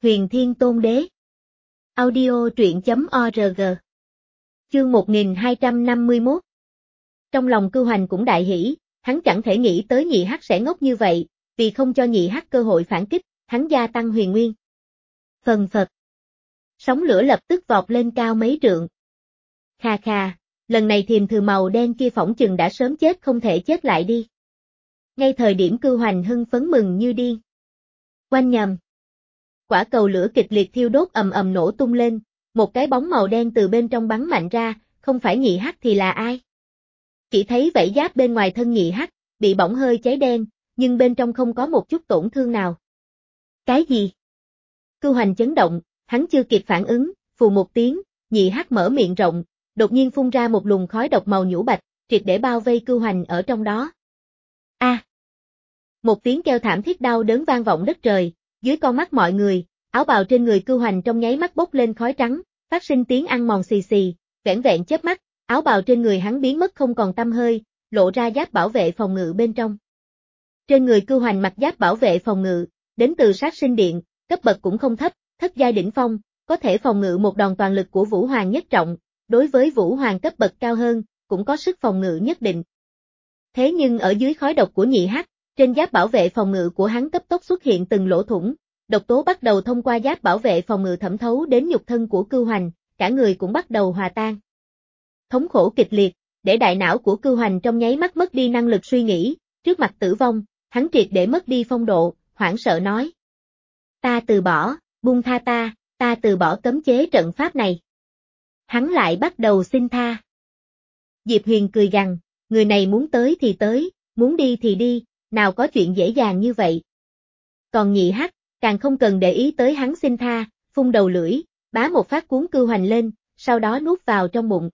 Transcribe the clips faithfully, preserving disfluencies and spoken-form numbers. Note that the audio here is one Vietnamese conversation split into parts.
Huyền Thiên Tôn Đế. Audio truyện chấm org. Chương một nghìn hai trăm năm mươi mốt. Trong lòng Cưu Hoành cũng đại hỉ, hắn chẳng thể nghĩ tới nhị hắc sẽ ngốc như vậy, vì không cho nhị hắc cơ hội phản kích, hắn gia tăng huyền nguyên. Phần phật. Sóng lửa lập tức vọt lên cao mấy trượng. Khà khà, lần này thiềm thừ màu đen kia phỏng chừng đã sớm chết không thể chết lại đi. Ngay thời điểm Cưu Hoành hưng phấn mừng như điên. Oanh nhầm. Quả cầu lửa kịch liệt thiêu đốt ầm ầm nổ tung lên, một cái bóng màu đen từ bên trong bắn mạnh ra, không phải nhị hắc thì là ai? Chỉ thấy vảy giáp bên ngoài thân nhị hắc, bị bỏng hơi cháy đen, nhưng bên trong không có một chút tổn thương nào. Cái gì? Cưu Hoành chấn động, hắn chưa kịp phản ứng, phù một tiếng, nhị hắc mở miệng rộng, đột nhiên phun ra một luồng khói độc màu nhũ bạch, triệt để bao vây Cưu Hoành ở trong đó. A! À. Một tiếng kêu thảm thiết đau đớn vang vọng đất trời, dưới con mắt mọi người, áo bào trên người Cưu Hoành trong nháy mắt bốc lên khói trắng, phát sinh tiếng ăn mòn xì xì, vẻn vẹn chớp mắt, áo bào trên người hắn biến mất không còn tăm hơi, lộ ra giáp bảo vệ phòng ngự bên trong. Trên người Cưu Hoành mặc giáp bảo vệ phòng ngự, đến từ Sát Sinh Điện, cấp bậc cũng không thấp, thất giai đỉnh phong, có thể phòng ngự một đòn toàn lực của Vũ Hoàng nhất trọng, đối với Vũ Hoàng cấp bậc cao hơn, cũng có sức phòng ngự nhất định. Thế nhưng ở dưới khói độc của nhị hắc, trên giáp bảo vệ phòng ngự của hắn cấp tốc xuất hiện từng lỗ thủng, độc tố bắt đầu thông qua giáp bảo vệ phòng ngự thẩm thấu đến nhục thân của Cưu Hoành, cả người cũng bắt đầu hòa tan. Thống khổ kịch liệt, để đại não của Cưu Hoành trong nháy mắt mất đi năng lực suy nghĩ, trước mặt tử vong, hắn triệt để mất đi phong độ, hoảng sợ nói. Ta từ bỏ, buông tha ta, ta từ bỏ cấm chế trận pháp này. Hắn lại bắt đầu xin tha. Diệp Huyền cười gằn, người này muốn tới thì tới, muốn đi thì đi, nào có chuyện dễ dàng như vậy. Còn nhị hắc, càng không cần để ý tới hắn xin tha, phun đầu lưỡi, bá một phát cuốn Cưu Hoành lên, sau đó nuốt vào trong bụng.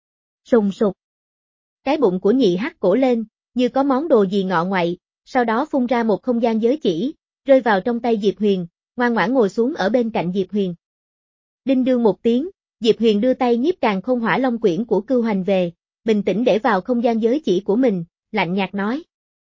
Sùng sục. Cái bụng của nhị hắc cổ lên, như có món đồ gì ngọ ngoại, sau đó phun ra một không gian giới chỉ, rơi vào trong tay Diệp Huyền, ngoan ngoãn ngồi xuống ở bên cạnh Diệp Huyền. Đinh đương một tiếng, Diệp Huyền đưa tay nhiếp Càn Khôn Hỏa Long quyển của Cưu Hoành về, bình tĩnh để vào không gian giới chỉ của mình, lạnh nhạt nói.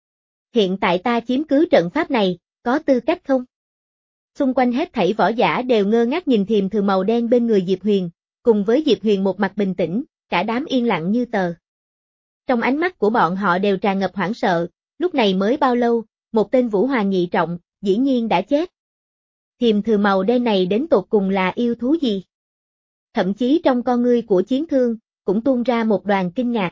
Hiện tại ta chiếm cứ trận pháp này, có tư cách không? Xung quanh hết thảy võ giả đều ngơ ngác nhìn thiềm thừ màu đen bên người Diệp Huyền, cùng với Diệp Huyền một mặt bình tĩnh, cả đám yên lặng như tờ. Trong ánh mắt của bọn họ đều tràn ngập hoảng sợ, lúc này mới bao lâu, một tên Vũ Hoàng nhị trọng, dĩ nhiên đã chết. Thiềm thừ màu đen này đến tột cùng là yêu thú gì? Thậm chí trong con ngươi của Chiến Thương, cũng tuôn ra một đoàn kinh ngạc.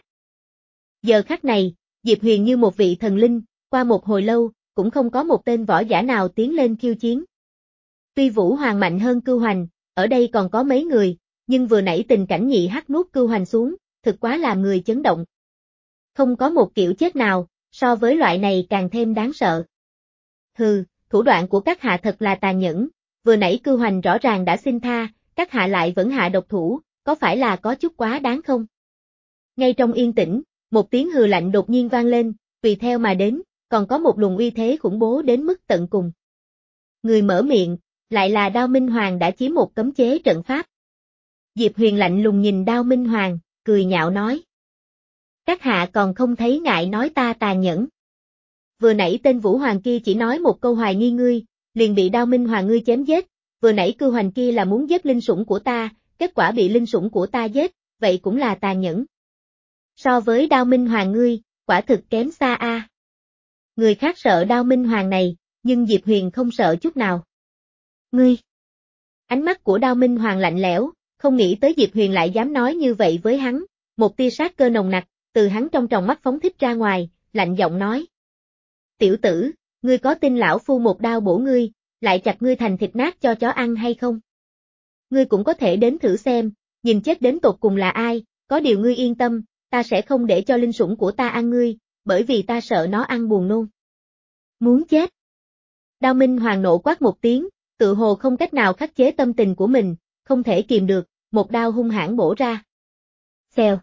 Giờ khắc này, Diệp Huyền như một vị thần linh, qua một hồi lâu, cũng không có một tên võ giả nào tiến lên khiêu chiến. Tuy Vũ Hoàng mạnh hơn Cưu Hoành, ở đây còn có mấy người, nhưng vừa nãy tình cảnh nhị hắc nuốt Cưu Hoành xuống, thực quá làm người chấn động. Không có một kiểu chết nào, so với loại này càng thêm đáng sợ. Hừ, thủ đoạn của các hạ thật là tàn nhẫn, vừa nãy Cưu Hoành rõ ràng đã xin tha, các hạ lại vẫn hạ độc thủ, có phải là có chút quá đáng không? Ngay trong yên tĩnh, một tiếng hừ lạnh đột nhiên vang lên, tùy theo mà đến, còn có một luồng uy thế khủng bố đến mức tận cùng. Người mở miệng, lại là Đao Minh Hoàng đã chiếm một cấm chế trận pháp. Diệp Huyền lạnh lùng nhìn Đao Minh Hoàng, cười nhạo nói. Các hạ còn không thấy ngại nói ta tàn nhẫn. Vừa nãy tên Vũ Hoàng kia chỉ nói một câu hoài nghi ngươi, liền bị Đao Minh Hoàng ngươi chém giết, vừa nãy Cưu Hoành kia là muốn giết linh sủng của ta, kết quả bị linh sủng của ta giết, vậy cũng là tàn nhẫn. So với Đao Minh Hoàng ngươi, quả thực kém xa a. À. Người khác sợ Đao Minh Hoàng này, nhưng Diệp Huyền không sợ chút nào. Ngươi! Ánh mắt của Đao Minh Hoàng lạnh lẽo, không nghĩ tới Diệp Huyền lại dám nói như vậy với hắn, một tia sát cơ nồng nặc, từ hắn trong tròng mắt phóng thích ra ngoài, lạnh giọng nói. Tiểu tử, ngươi có tin lão phu một đao bổ ngươi, lại chặt ngươi thành thịt nát cho chó ăn hay không? Ngươi cũng có thể đến thử xem, nhìn chết đến tột cùng là ai, có điều ngươi yên tâm, ta sẽ không để cho linh sủng của ta ăn ngươi, bởi vì ta sợ nó ăn buồn nôn. Muốn chết. Đao Minh Hoàng nộ quát một tiếng, tự hồ không cách nào khắc chế tâm tình của mình, không thể kìm được, một đao hung hãn bổ ra. Xèo.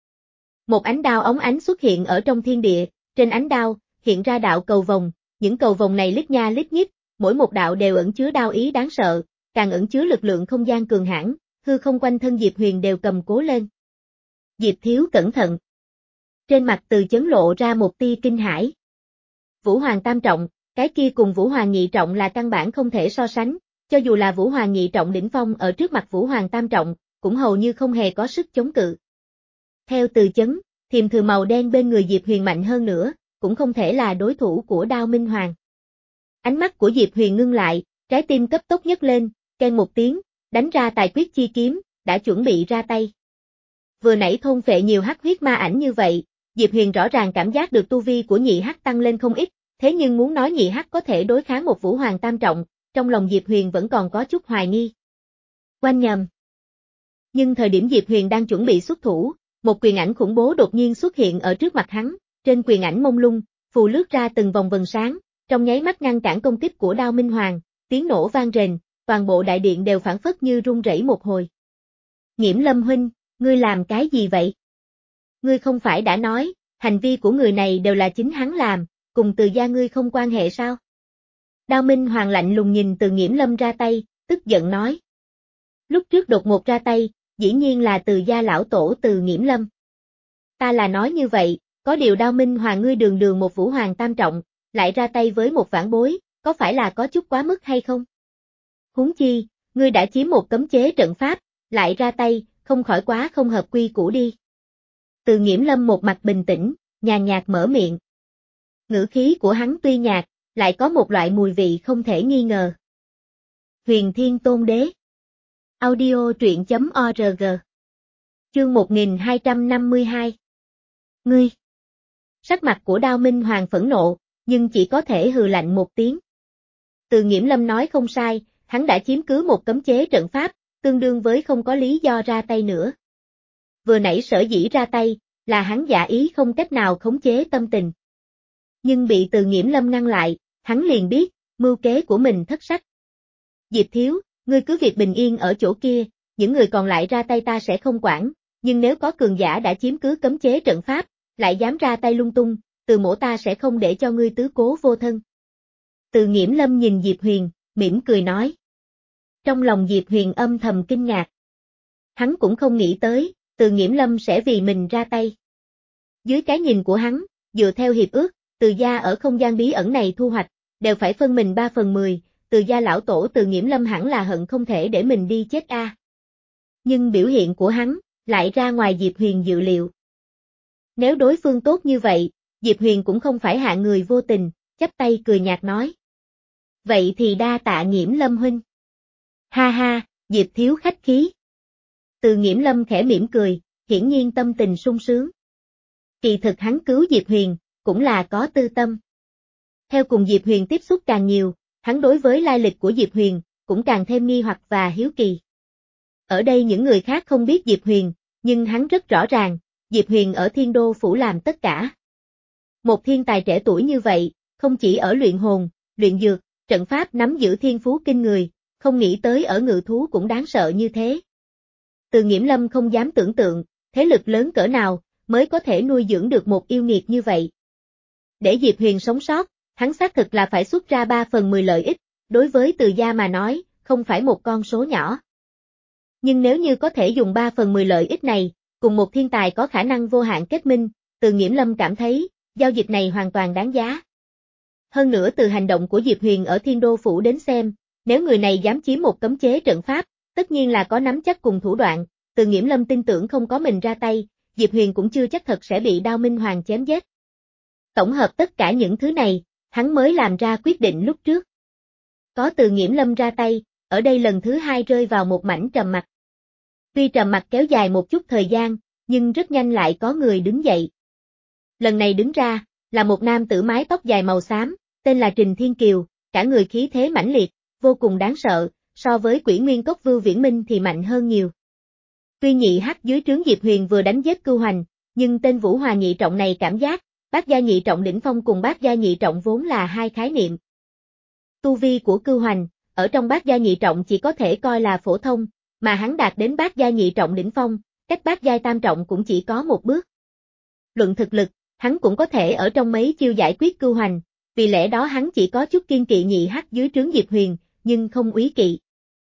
Một ánh đao óng ánh xuất hiện ở trong thiên địa, trên ánh đao, hiện ra đạo cầu vồng, những cầu vồng này lít nha lít nhít, mỗi một đạo đều ẩn chứa đao ý đáng sợ, càng ẩn chứa lực lượng không gian cường hãn, hư không quanh thân Diệp Huyền đều cầm cố lên. Diệp thiếu cẩn thận. Trên mặt Từ Chấn lộ ra một tia kinh hãi. Vũ Hoàng tam trọng, cái kia cùng Vũ Hoàng nhị trọng là căn bản không thể so sánh, Cho dù là Vũ Hoàng nhị trọng đỉnh phong ở trước mặt Vũ Hoàng tam trọng, cũng hầu như không hề có sức chống cự. Theo từ chấn, thiềm thử màu đen bên người Diệp Huyền mạnh hơn nữa, cũng không thể là đối thủ của Đao Minh Hoàng. Ánh mắt của Diệp Huyền ngưng lại, trái tim cấp tốc nhấc lên, keng một tiếng, đánh ra tài quyết chi kiếm, đã chuẩn bị ra tay. Vừa nãy thôn phệ nhiều hắc huyết ma ảnh như vậy, Diệp Huyền rõ ràng cảm giác được tu vi của nhị hắc tăng lên không ít, thế nhưng muốn nói nhị hắc có thể đối kháng một Vũ Hoàng tam trọng, trong lòng Diệp Huyền vẫn còn có chút hoài nghi. Oanh nhầm. Nhưng thời điểm Diệp Huyền đang chuẩn bị xuất thủ, một quyền ảnh khủng bố đột nhiên xuất hiện ở trước mặt hắn, trên quyền ảnh mông lung, phù lướt ra từng vòng vần sáng, trong nháy mắt ngăn cản công kích của Đao Minh Hoàng, tiếng nổ vang rền, toàn bộ đại điện đều phảng phất như rung rẩy một hồi. Nghiễm Lâm huynh, ngươi làm cái gì vậy? Ngươi không phải đã nói, hành vi của người này đều là chính hắn làm, cùng Từ gia ngươi không quan hệ sao? Đao Minh Hoàng lạnh lùng nhìn Từ Nghiễm Lâm ra tay, tức giận nói. Lúc trước đột ngột ra tay, dĩ nhiên là Từ gia lão tổ Từ Nghiễm Lâm. Ta là nói như vậy, có điều Đao Minh Hoàng ngươi đường đường một Vũ Hoàng tam trọng, lại ra tay với một vãn bối, có phải là có chút quá mức hay không? Huống chi, ngươi đã chiếm một cấm chế trận pháp, lại ra tay, không khỏi quá không hợp quy củ đi. Từ Nghiễm Lâm một mặt bình tĩnh, nhàn nhạt mở miệng. Ngữ khí của hắn tuy nhạt, lại có một loại mùi vị không thể nghi ngờ. Huyền Thiên Tôn Đế. Audio truyện chấm org. Chương một nghìn hai trăm năm mươi hai. Ngươi. Sắc mặt của Đao Minh Hoàng phẫn nộ, nhưng chỉ có thể hừ lạnh một tiếng. Từ Nghiễm Lâm nói không sai, hắn đã chiếm cứ một cấm chế trận pháp, tương đương với không có lý do ra tay nữa. Vừa nãy sở dĩ ra tay, là hắn giả ý không cách nào khống chế tâm tình. Nhưng bị Từ Nghiễm Lâm ngăn lại, hắn liền biết, mưu kế của mình thất sách. Diệp Thiếu, ngươi cứ việc bình yên ở chỗ kia, những người còn lại ra tay ta sẽ không quản, nhưng nếu có cường giả đã chiếm cứ cấm chế trận pháp, lại dám ra tay lung tung, Từ mỗ ta sẽ không để cho ngươi tứ cố vô thân. Từ Nghiễm Lâm nhìn Diệp Huyền, mỉm cười nói. Trong lòng Diệp Huyền âm thầm kinh ngạc. Hắn cũng không nghĩ tới, Từ Nghiễm Lâm sẽ vì mình ra tay. Dưới cái nhìn của hắn, dựa theo hiệp ước, Từ gia ở không gian bí ẩn này thu hoạch, đều phải phân mình ba phần mười, Từ gia lão tổ Từ Nghiễm Lâm hẳn là hận không thể để mình đi chết a. À. Nhưng biểu hiện của hắn, lại ra ngoài Diệp Huyền dự liệu. Nếu đối phương tốt như vậy, Diệp Huyền cũng không phải hạ người vô tình, chắp tay cười nhạt nói. Vậy thì đa tạ Nghiễm Lâm huynh. Ha ha, Diệp Thiếu khách khí. Từ Nghiễm Lâm khẽ mỉm cười, hiển nhiên tâm tình sung sướng. Kỳ thực hắn cứu Diệp Huyền, cũng là có tư tâm. Theo cùng Diệp Huyền tiếp xúc càng nhiều, hắn đối với lai lịch của Diệp Huyền, cũng càng thêm nghi hoặc và hiếu kỳ. Ở đây những người khác không biết Diệp Huyền, nhưng hắn rất rõ ràng, Diệp Huyền ở Thiên Đô Phủ làm tất cả. Một thiên tài trẻ tuổi như vậy, không chỉ ở luyện hồn, luyện dược, trận pháp nắm giữ thiên phú kinh người, không nghĩ tới ở ngự thú cũng đáng sợ như thế. Từ Nghiễm Lâm không dám tưởng tượng, thế lực lớn cỡ nào, mới có thể nuôi dưỡng được một yêu nghiệt như vậy. Để Diệp Huyền sống sót, hắn xác thực là phải xuất ra ba phần mười lợi ích, đối với Từ gia mà nói, không phải một con số nhỏ. Nhưng nếu như có thể dùng ba phần mười lợi ích này, cùng một thiên tài có khả năng vô hạn kết minh, Từ Nghiễm Lâm cảm thấy, giao dịch này hoàn toàn đáng giá. Hơn nữa từ hành động của Diệp Huyền ở Thiên Đô Phủ đến xem, nếu người này dám chiếm một cấm chế trận pháp, tất nhiên là có nắm chắc cùng thủ đoạn, Từ Nghiễm Lâm tin tưởng không có mình ra tay, Diệp Huyền cũng chưa chắc thật sẽ bị Đao Minh Hoàng chém giết. Tổng hợp tất cả những thứ này, hắn mới làm ra quyết định lúc trước. Có Từ Nghiễm Lâm ra tay, ở đây lần thứ hai rơi vào một mảnh trầm mặc. Tuy trầm mặc kéo dài một chút thời gian, nhưng rất nhanh lại có người đứng dậy. Lần này đứng ra, là một nam tử mái tóc dài màu xám, tên là Trình Thiên Kiều, cả người khí thế mãnh liệt, vô cùng đáng sợ, so với Quỷ Nguyên Cốc Vưu Viễn Minh thì mạnh hơn nhiều. Tuy nhị hắc dưới trướng Diệp Huyền vừa đánh giết Cưu Hoành, nhưng tên Vũ Hòa nhị trọng này cảm giác, bát gia nhị trọng đỉnh phong cùng bát gia nhị trọng vốn là hai khái niệm. Tu vi của Cưu Hoành, ở trong bát gia nhị trọng chỉ có thể coi là phổ thông, mà hắn đạt đến bát gia nhị trọng đỉnh phong, cách bát gia tam trọng cũng chỉ có một bước. Luận thực lực, hắn cũng có thể ở trong mấy chiêu giải quyết Cưu Hoành, vì lẽ đó hắn chỉ có chút kiên kỵ nhị hắc dưới trướng Diệp Huyền, nhưng không úy kỵ.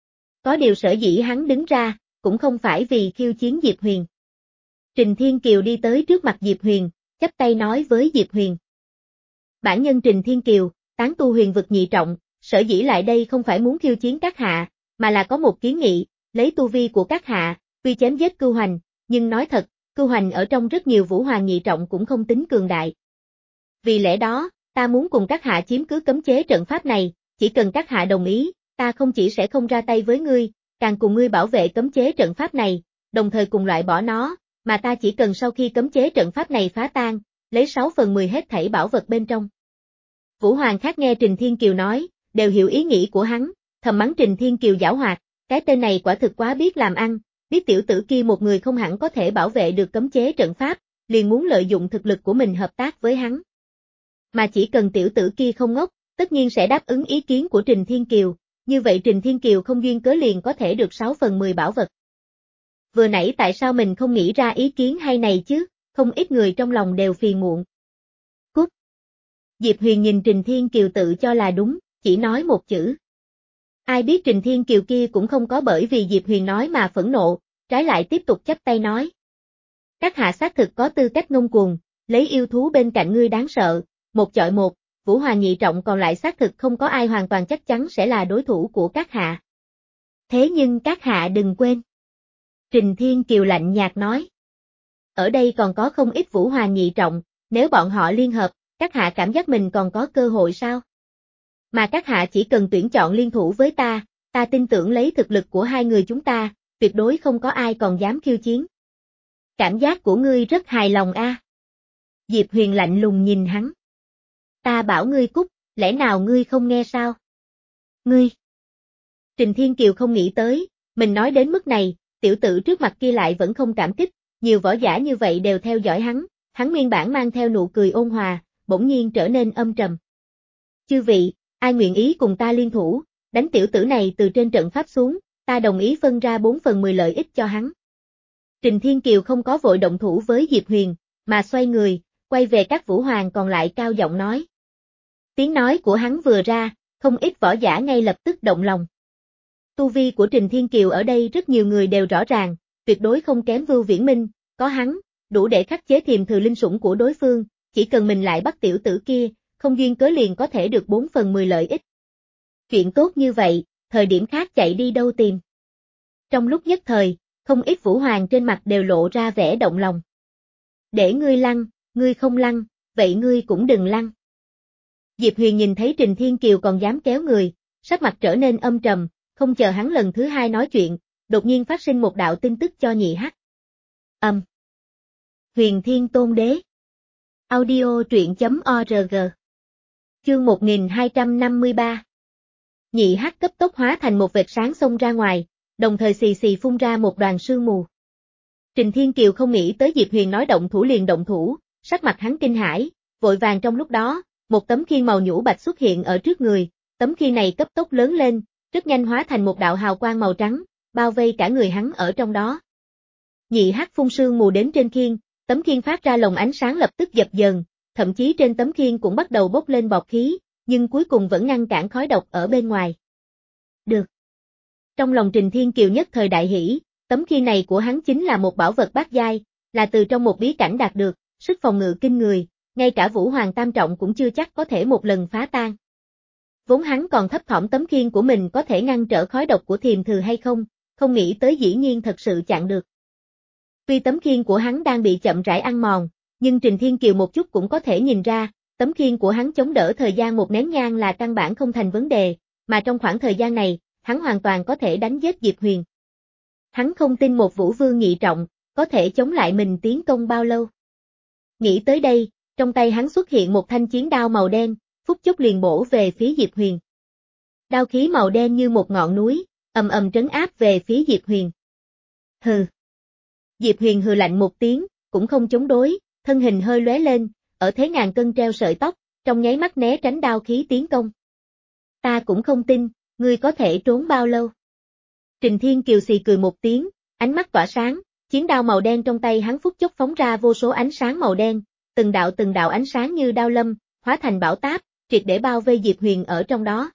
Có điều sở dĩ hắn đứng ra, cũng không phải vì khiêu chiến Diệp Huyền. Trình Thiên Kiều đi tới trước mặt Diệp Huyền, chắp tay nói với Diệp Huyền. Bản nhân Trình Thiên Kiều, tán tu huyền vực nhị trọng, sở dĩ lại đây không phải muốn khiêu chiến các hạ, mà là có một kiến nghị, lấy tu vi của các hạ, tuy chém giết Cưu Hoành, nhưng nói thật, Cưu Hoành ở trong rất nhiều vũ hoàng nhị trọng cũng không tính cường đại. Vì lẽ đó, ta muốn cùng các hạ chiếm cứ cấm chế trận pháp này, chỉ cần các hạ đồng ý, ta không chỉ sẽ không ra tay với ngươi, càng cùng ngươi bảo vệ cấm chế trận pháp này, đồng thời cùng loại bỏ nó, mà ta chỉ cần sau khi cấm chế trận pháp này phá tan, lấy sáu phần mười hết thảy bảo vật bên trong. Vũ hoàng khác nghe Trình Thiên Kiều nói, đều hiểu ý nghĩ của hắn, thầm mắng Trình Thiên Kiều giảo hoạt, cái tên này quả thực quá biết làm ăn, biết tiểu tử kia một người không hẳn có thể bảo vệ được cấm chế trận pháp, liền muốn lợi dụng thực lực của mình hợp tác với hắn. Mà chỉ cần tiểu tử kia không ngốc, tất nhiên sẽ đáp ứng ý kiến của Trình Thiên Kiều, như vậy Trình Thiên Kiều không duyên cớ liền có thể được sáu phần mười bảo vật. Vừa nãy tại sao mình không nghĩ ra ý kiến hay này chứ, không ít người trong lòng đều phiền muộn. Cút. Diệp Huyền nhìn Trình Thiên Kiều tự cho là đúng, chỉ nói một chữ. Ai biết Trình Thiên Kiều kia cũng không có bởi vì Diệp Huyền nói mà phẫn nộ, trái lại tiếp tục chắp tay nói. Các hạ xác thực có tư cách ngông cuồng, lấy yêu thú bên cạnh ngươi đáng sợ, một chọi một, vũ hoàng nhị trọng còn lại xác thực không có ai hoàn toàn chắc chắn sẽ là đối thủ của các hạ. Thế nhưng các hạ đừng quên. Trình Thiên Kiều lạnh nhạt nói. Ở đây còn có không ít vũ hoàng nhị trọng, nếu bọn họ liên hợp, các hạ cảm giác mình còn có cơ hội sao? Mà các hạ chỉ cần tuyển chọn liên thủ với ta, ta tin tưởng lấy thực lực của hai người chúng ta, tuyệt đối không có ai còn dám khiêu chiến. Cảm giác của ngươi rất hài lòng a. À? Diệp Huyền lạnh lùng nhìn hắn. Ta bảo ngươi cút, lẽ nào ngươi không nghe sao? Ngươi. Trình Thiên Kiều không nghĩ tới, mình nói đến mức này, tiểu tử trước mặt kia lại vẫn không cảm kích, nhiều võ giả như vậy đều theo dõi hắn, hắn nguyên bản mang theo nụ cười ôn hòa, bỗng nhiên trở nên âm trầm. Chư vị, ai nguyện ý cùng ta liên thủ, đánh tiểu tử này từ trên trận pháp xuống, ta đồng ý phân ra bốn phần mười lợi ích cho hắn. Trình Thiên Kiều không có vội động thủ với Diệp Huyền, mà xoay người, quay về các vũ hoàng còn lại cao giọng nói. Tiếng nói của hắn vừa ra, không ít võ giả ngay lập tức động lòng. Tu vi của Trình Thiên Kiều ở đây rất nhiều người đều rõ ràng, tuyệt đối không kém Vưu Viễn Minh, có hắn, đủ để khắc chế Thiềm Thừa Linh Sủng của đối phương, chỉ cần mình lại bắt tiểu tử kia, không duyên cớ liền có thể được bốn phần mười lợi ích. Chuyện tốt như vậy, thời điểm khác chạy đi đâu tìm. Trong lúc nhất thời, không ít vũ hoàng trên mặt đều lộ ra vẻ động lòng. Để ngươi lăn, ngươi không lăn, vậy ngươi cũng đừng lăn. Diệp Huyền nhìn thấy Trình Thiên Kiều còn dám kéo người, sắc mặt trở nên âm trầm, không chờ hắn lần thứ hai nói chuyện, đột nhiên phát sinh một đạo tin tức cho nhị hắc. Âm. Um. Huyền Thiên Tôn Đế. Audio truyện chấm org. Chương một nghìn hai trăm năm mươi ba. Nhị hắc cấp tốc hóa thành một vệt sáng xông ra ngoài, đồng thời xì xì phun ra một đoàn sương mù. Trình Thiên Kiều không nghĩ tới Diệp Huyền nói động thủ liền động thủ, sắc mặt hắn kinh hãi, vội vàng trong lúc đó, một tấm khiên màu nhũ bạch xuất hiện ở trước người, tấm khiên này cấp tốc lớn lên, rất nhanh hóa thành một đạo hào quang màu trắng, bao vây cả người hắn ở trong đó. Nhị hắc phun sương mù đến trên khiên, tấm khiên phát ra lồng ánh sáng lập tức dập dờn, thậm chí trên tấm khiên cũng bắt đầu bốc lên bọt khí, nhưng cuối cùng vẫn ngăn cản khói độc ở bên ngoài. Được. Trong lòng Trình Thiên Kiều nhất thời đại hỷ, tấm khiên này của hắn chính là một bảo vật bát giai, là từ trong một bí cảnh đạt được, sức phòng ngự kinh người, ngay cả Vũ Hoàng Tam Trọng cũng chưa chắc có thể một lần phá tan. Vốn hắn còn thấp thỏm tấm khiên của mình có thể ngăn trở khói độc của Thiềm Thừa hay không, không nghĩ tới dĩ nhiên thật sự chặn được. Tuy tấm khiên của hắn đang bị chậm rãi ăn mòn, nhưng Trình Thiên Kiều một chút cũng có thể nhìn ra, tấm khiên của hắn chống đỡ thời gian một nén nhang là căn bản không thành vấn đề, mà trong khoảng thời gian này, hắn hoàn toàn có thể đánh giết Diệp Huyền. Hắn không tin một vũ vương nhị trọng, có thể chống lại mình tiến công bao lâu. Nghĩ tới đây, trong tay hắn xuất hiện một thanh chiến đao màu đen, phút chốc liền bổ về phía Diệp Huyền. Đao khí màu đen như một ngọn núi, ầm ầm trấn áp về phía Diệp Huyền. Hừ. Diệp Huyền hừ lạnh một tiếng, cũng không chống đối, thân hình hơi lóe lên, ở thế ngàn cân treo sợi tóc, trong nháy mắt né tránh đao khí tiến công. Ta cũng không tin, ngươi có thể trốn bao lâu. Trình Thiên Kiều xì cười một tiếng, ánh mắt tỏa sáng, chiến đao màu đen trong tay hắn phút chốc phóng ra vô số ánh sáng màu đen, từng đạo từng đạo ánh sáng như đao lâm, hóa thành bão táp, triệt để bao vây Diệp Huyền ở trong đó.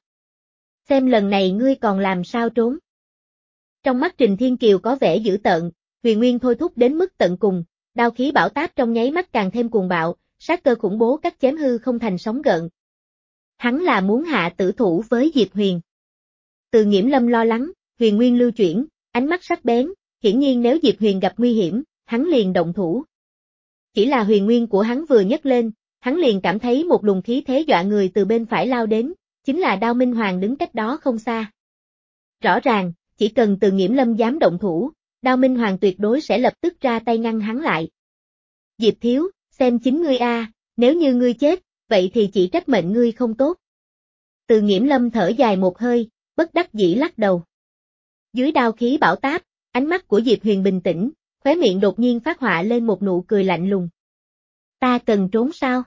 Xem lần này ngươi còn làm sao trốn. Trong mắt Trình Thiên Kiều có vẻ dữ tợn, huyền nguyên thôi thúc đến mức tận cùng, đao khí bão táp trong nháy mắt càng thêm cuồng bạo, sát cơ khủng bố cắt chém hư không thành sóng gợn. Hắn là muốn hạ tử thủ với Diệp Huyền. Từ Nghiễm Lâm lo lắng, huyền nguyên lưu chuyển, ánh mắt sắc bén, hiển nhiên nếu Diệp Huyền gặp nguy hiểm, hắn liền động thủ. Chỉ là huyền nguyên của hắn vừa nhấc lên, hắn liền cảm thấy một luồng khí thế dọa người từ bên phải lao đến, chính là Đao Minh Hoàng đứng cách đó không xa. Rõ ràng, chỉ cần Từ Nghiễm Lâm dám động thủ, Đao Minh Hoàng tuyệt đối sẽ lập tức ra tay ngăn hắn lại. Diệp thiếu, xem chính ngươi a, nếu như ngươi chết, vậy thì chỉ trách mệnh ngươi không tốt. Từ Nghiễm Lâm thở dài một hơi, bất đắc dĩ lắc đầu. Dưới đao khí bão táp, ánh mắt của Diệp Huyền bình tĩnh, khóe miệng đột nhiên phát họa lên một nụ cười lạnh lùng. Ta cần trốn sao?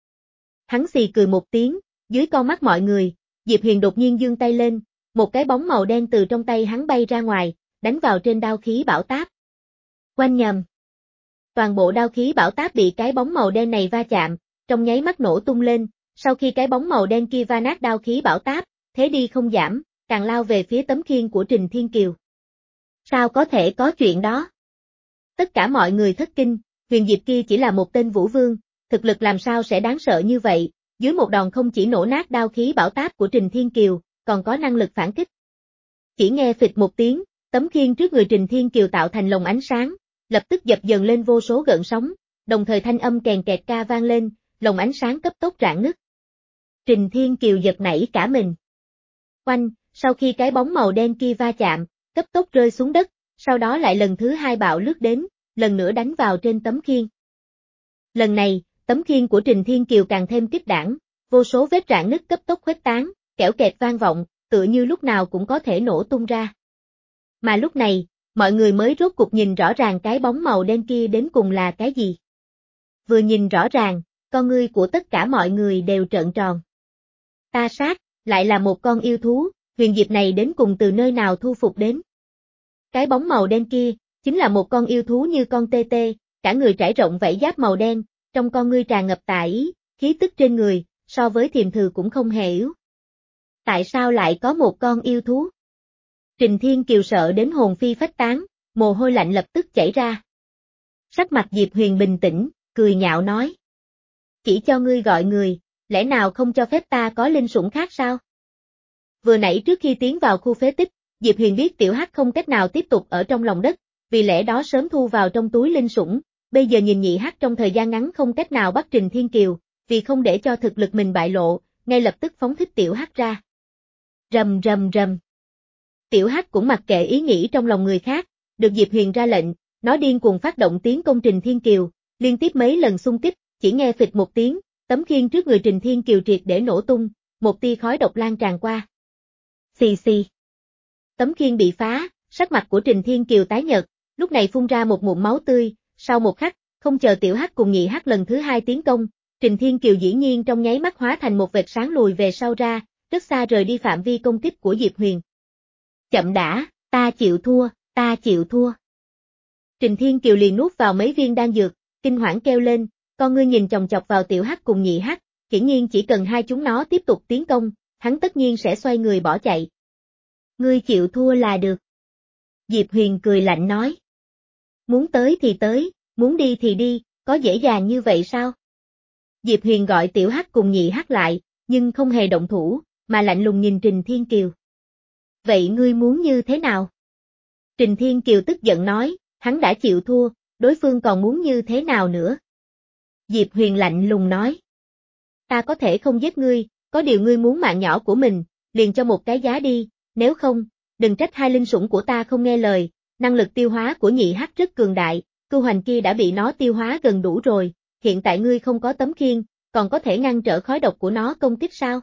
Hắn xì cười một tiếng, dưới con mắt mọi người, Diệp Huyền đột nhiên giương tay lên, một cái bóng màu đen từ trong tay hắn bay ra ngoài, đánh vào trên đao khí bão táp. Oanh nhầm. Toàn bộ đao khí bão táp bị cái bóng màu đen này va chạm, trong nháy mắt nổ tung lên, sau khi cái bóng màu đen kia va nát đao khí bão táp, thế đi không giảm, càng lao về phía tấm khiên của Trình Thiên Kiều. Sao có thể có chuyện đó? Tất cả mọi người thất kinh, Huyền Diệp kia chỉ là một tên vũ vương, thực lực làm sao sẽ đáng sợ như vậy, dưới một đòn không chỉ nổ nát đao khí bão táp của Trình Thiên Kiều, còn có năng lực phản kích. Chỉ nghe phịch một tiếng, tấm khiên trước người Trình Thiên Kiều tạo thành lồng ánh sáng, lập tức dập dần lên vô số gợn sóng, đồng thời thanh âm kèn kẹt ca vang lên, lồng ánh sáng cấp tốc rạn nứt. Trình Thiên Kiều giật nảy cả mình. Oanh, sau khi cái bóng màu đen kia va chạm, cấp tốc rơi xuống đất, sau đó lại lần thứ hai bạo lướt đến, lần nữa đánh vào trên tấm khiên. Lần này, tấm khiên của Trình Thiên Kiều càng thêm kích đảng, vô số vết rạn nứt cấp tốc khuếch tán, kẽo kẹt vang vọng, tựa như lúc nào cũng có thể nổ tung ra. Mà lúc này, mọi người mới rốt cục nhìn rõ ràng cái bóng màu đen kia đến cùng là cái gì. Vừa nhìn rõ ràng, con ngươi của tất cả mọi người đều trợn tròn. Ta sát, lại là một con yêu thú, Huyền Diệp này đến cùng từ nơi nào thu phục đến. Cái bóng màu đen kia, chính là một con yêu thú như con tê tê, cả người trải rộng vảy giáp màu đen, trong con ngươi tràn ngập tà ý, khí tức trên người, so với Thiềm Thừ cũng không hề yếu. Tại sao lại có một con yêu thú? Trình Thiên Kiều sợ đến hồn phi phách tán, mồ hôi lạnh lập tức chảy ra. Sắc mặt Diệp Huyền bình tĩnh, cười nhạo nói. Chỉ cho ngươi gọi người, lẽ nào không cho phép ta có linh sủng khác sao? Vừa nãy trước khi tiến vào khu phế tích, Diệp Huyền biết Tiểu Hắc không cách nào tiếp tục ở trong lòng đất, vì lẽ đó sớm thu vào trong túi linh sủng, bây giờ nhìn Nhị Hắc trong thời gian ngắn không cách nào bắt Trình Thiên Kiều, vì không để cho thực lực mình bại lộ, ngay lập tức phóng thích Tiểu Hắc ra. Rầm rầm rầm. Tiểu Hắc cũng mặc kệ ý nghĩ trong lòng người khác, được Diệp Huyền ra lệnh, nó điên cuồng phát động tiến công Trình Thiên Kiều, liên tiếp mấy lần xung kích, chỉ nghe phịch một tiếng, tấm khiên trước người Trình Thiên Kiều triệt để nổ tung, một tia khói độc lan tràn qua. Xì xì. Tấm khiên bị phá, sắc mặt của Trình Thiên Kiều tái nhợt, lúc này phun ra một ngụm máu tươi, sau một khắc, không chờ Tiểu Hắc cùng Nhị Hắc lần thứ hai tiến công, Trình Thiên Kiều dĩ nhiên trong nháy mắt hóa thành một vệt sáng lùi về sau ra, rất xa rời đi phạm vi công kích của Diệp Huyền. Chậm đã, ta chịu thua, ta chịu thua. Trình Thiên Kiều liền nuốt vào mấy viên đan dược, kinh hoảng kêu lên, con ngươi nhìn chòng chọc vào Tiểu Hắc cùng Nhị Hắc, hiển nhiên chỉ cần hai chúng nó tiếp tục tiến công, hắn tất nhiên sẽ xoay người bỏ chạy. Ngươi chịu thua là được. Diệp Huyền cười lạnh nói. Muốn tới thì tới, muốn đi thì đi, có dễ dàng như vậy sao? Diệp Huyền gọi Tiểu Hắc cùng Nhị Hắc lại, nhưng không hề động thủ, mà lạnh lùng nhìn Trình Thiên Kiều. Vậy ngươi muốn như thế nào? Trình Thiên Kiều tức giận nói, hắn đã chịu thua, đối phương còn muốn như thế nào nữa? Diệp Huyền lạnh lùng nói. Ta có thể không giết ngươi, có điều ngươi muốn mạng nhỏ của mình, liền cho một cái giá đi, nếu không, đừng trách hai linh sủng của ta không nghe lời, năng lực tiêu hóa của Nhị Hắc rất cường đại, cưu hoành kia đã bị nó tiêu hóa gần đủ rồi, hiện tại ngươi không có tấm khiên, còn có thể ngăn trở khói độc của nó công kích sao?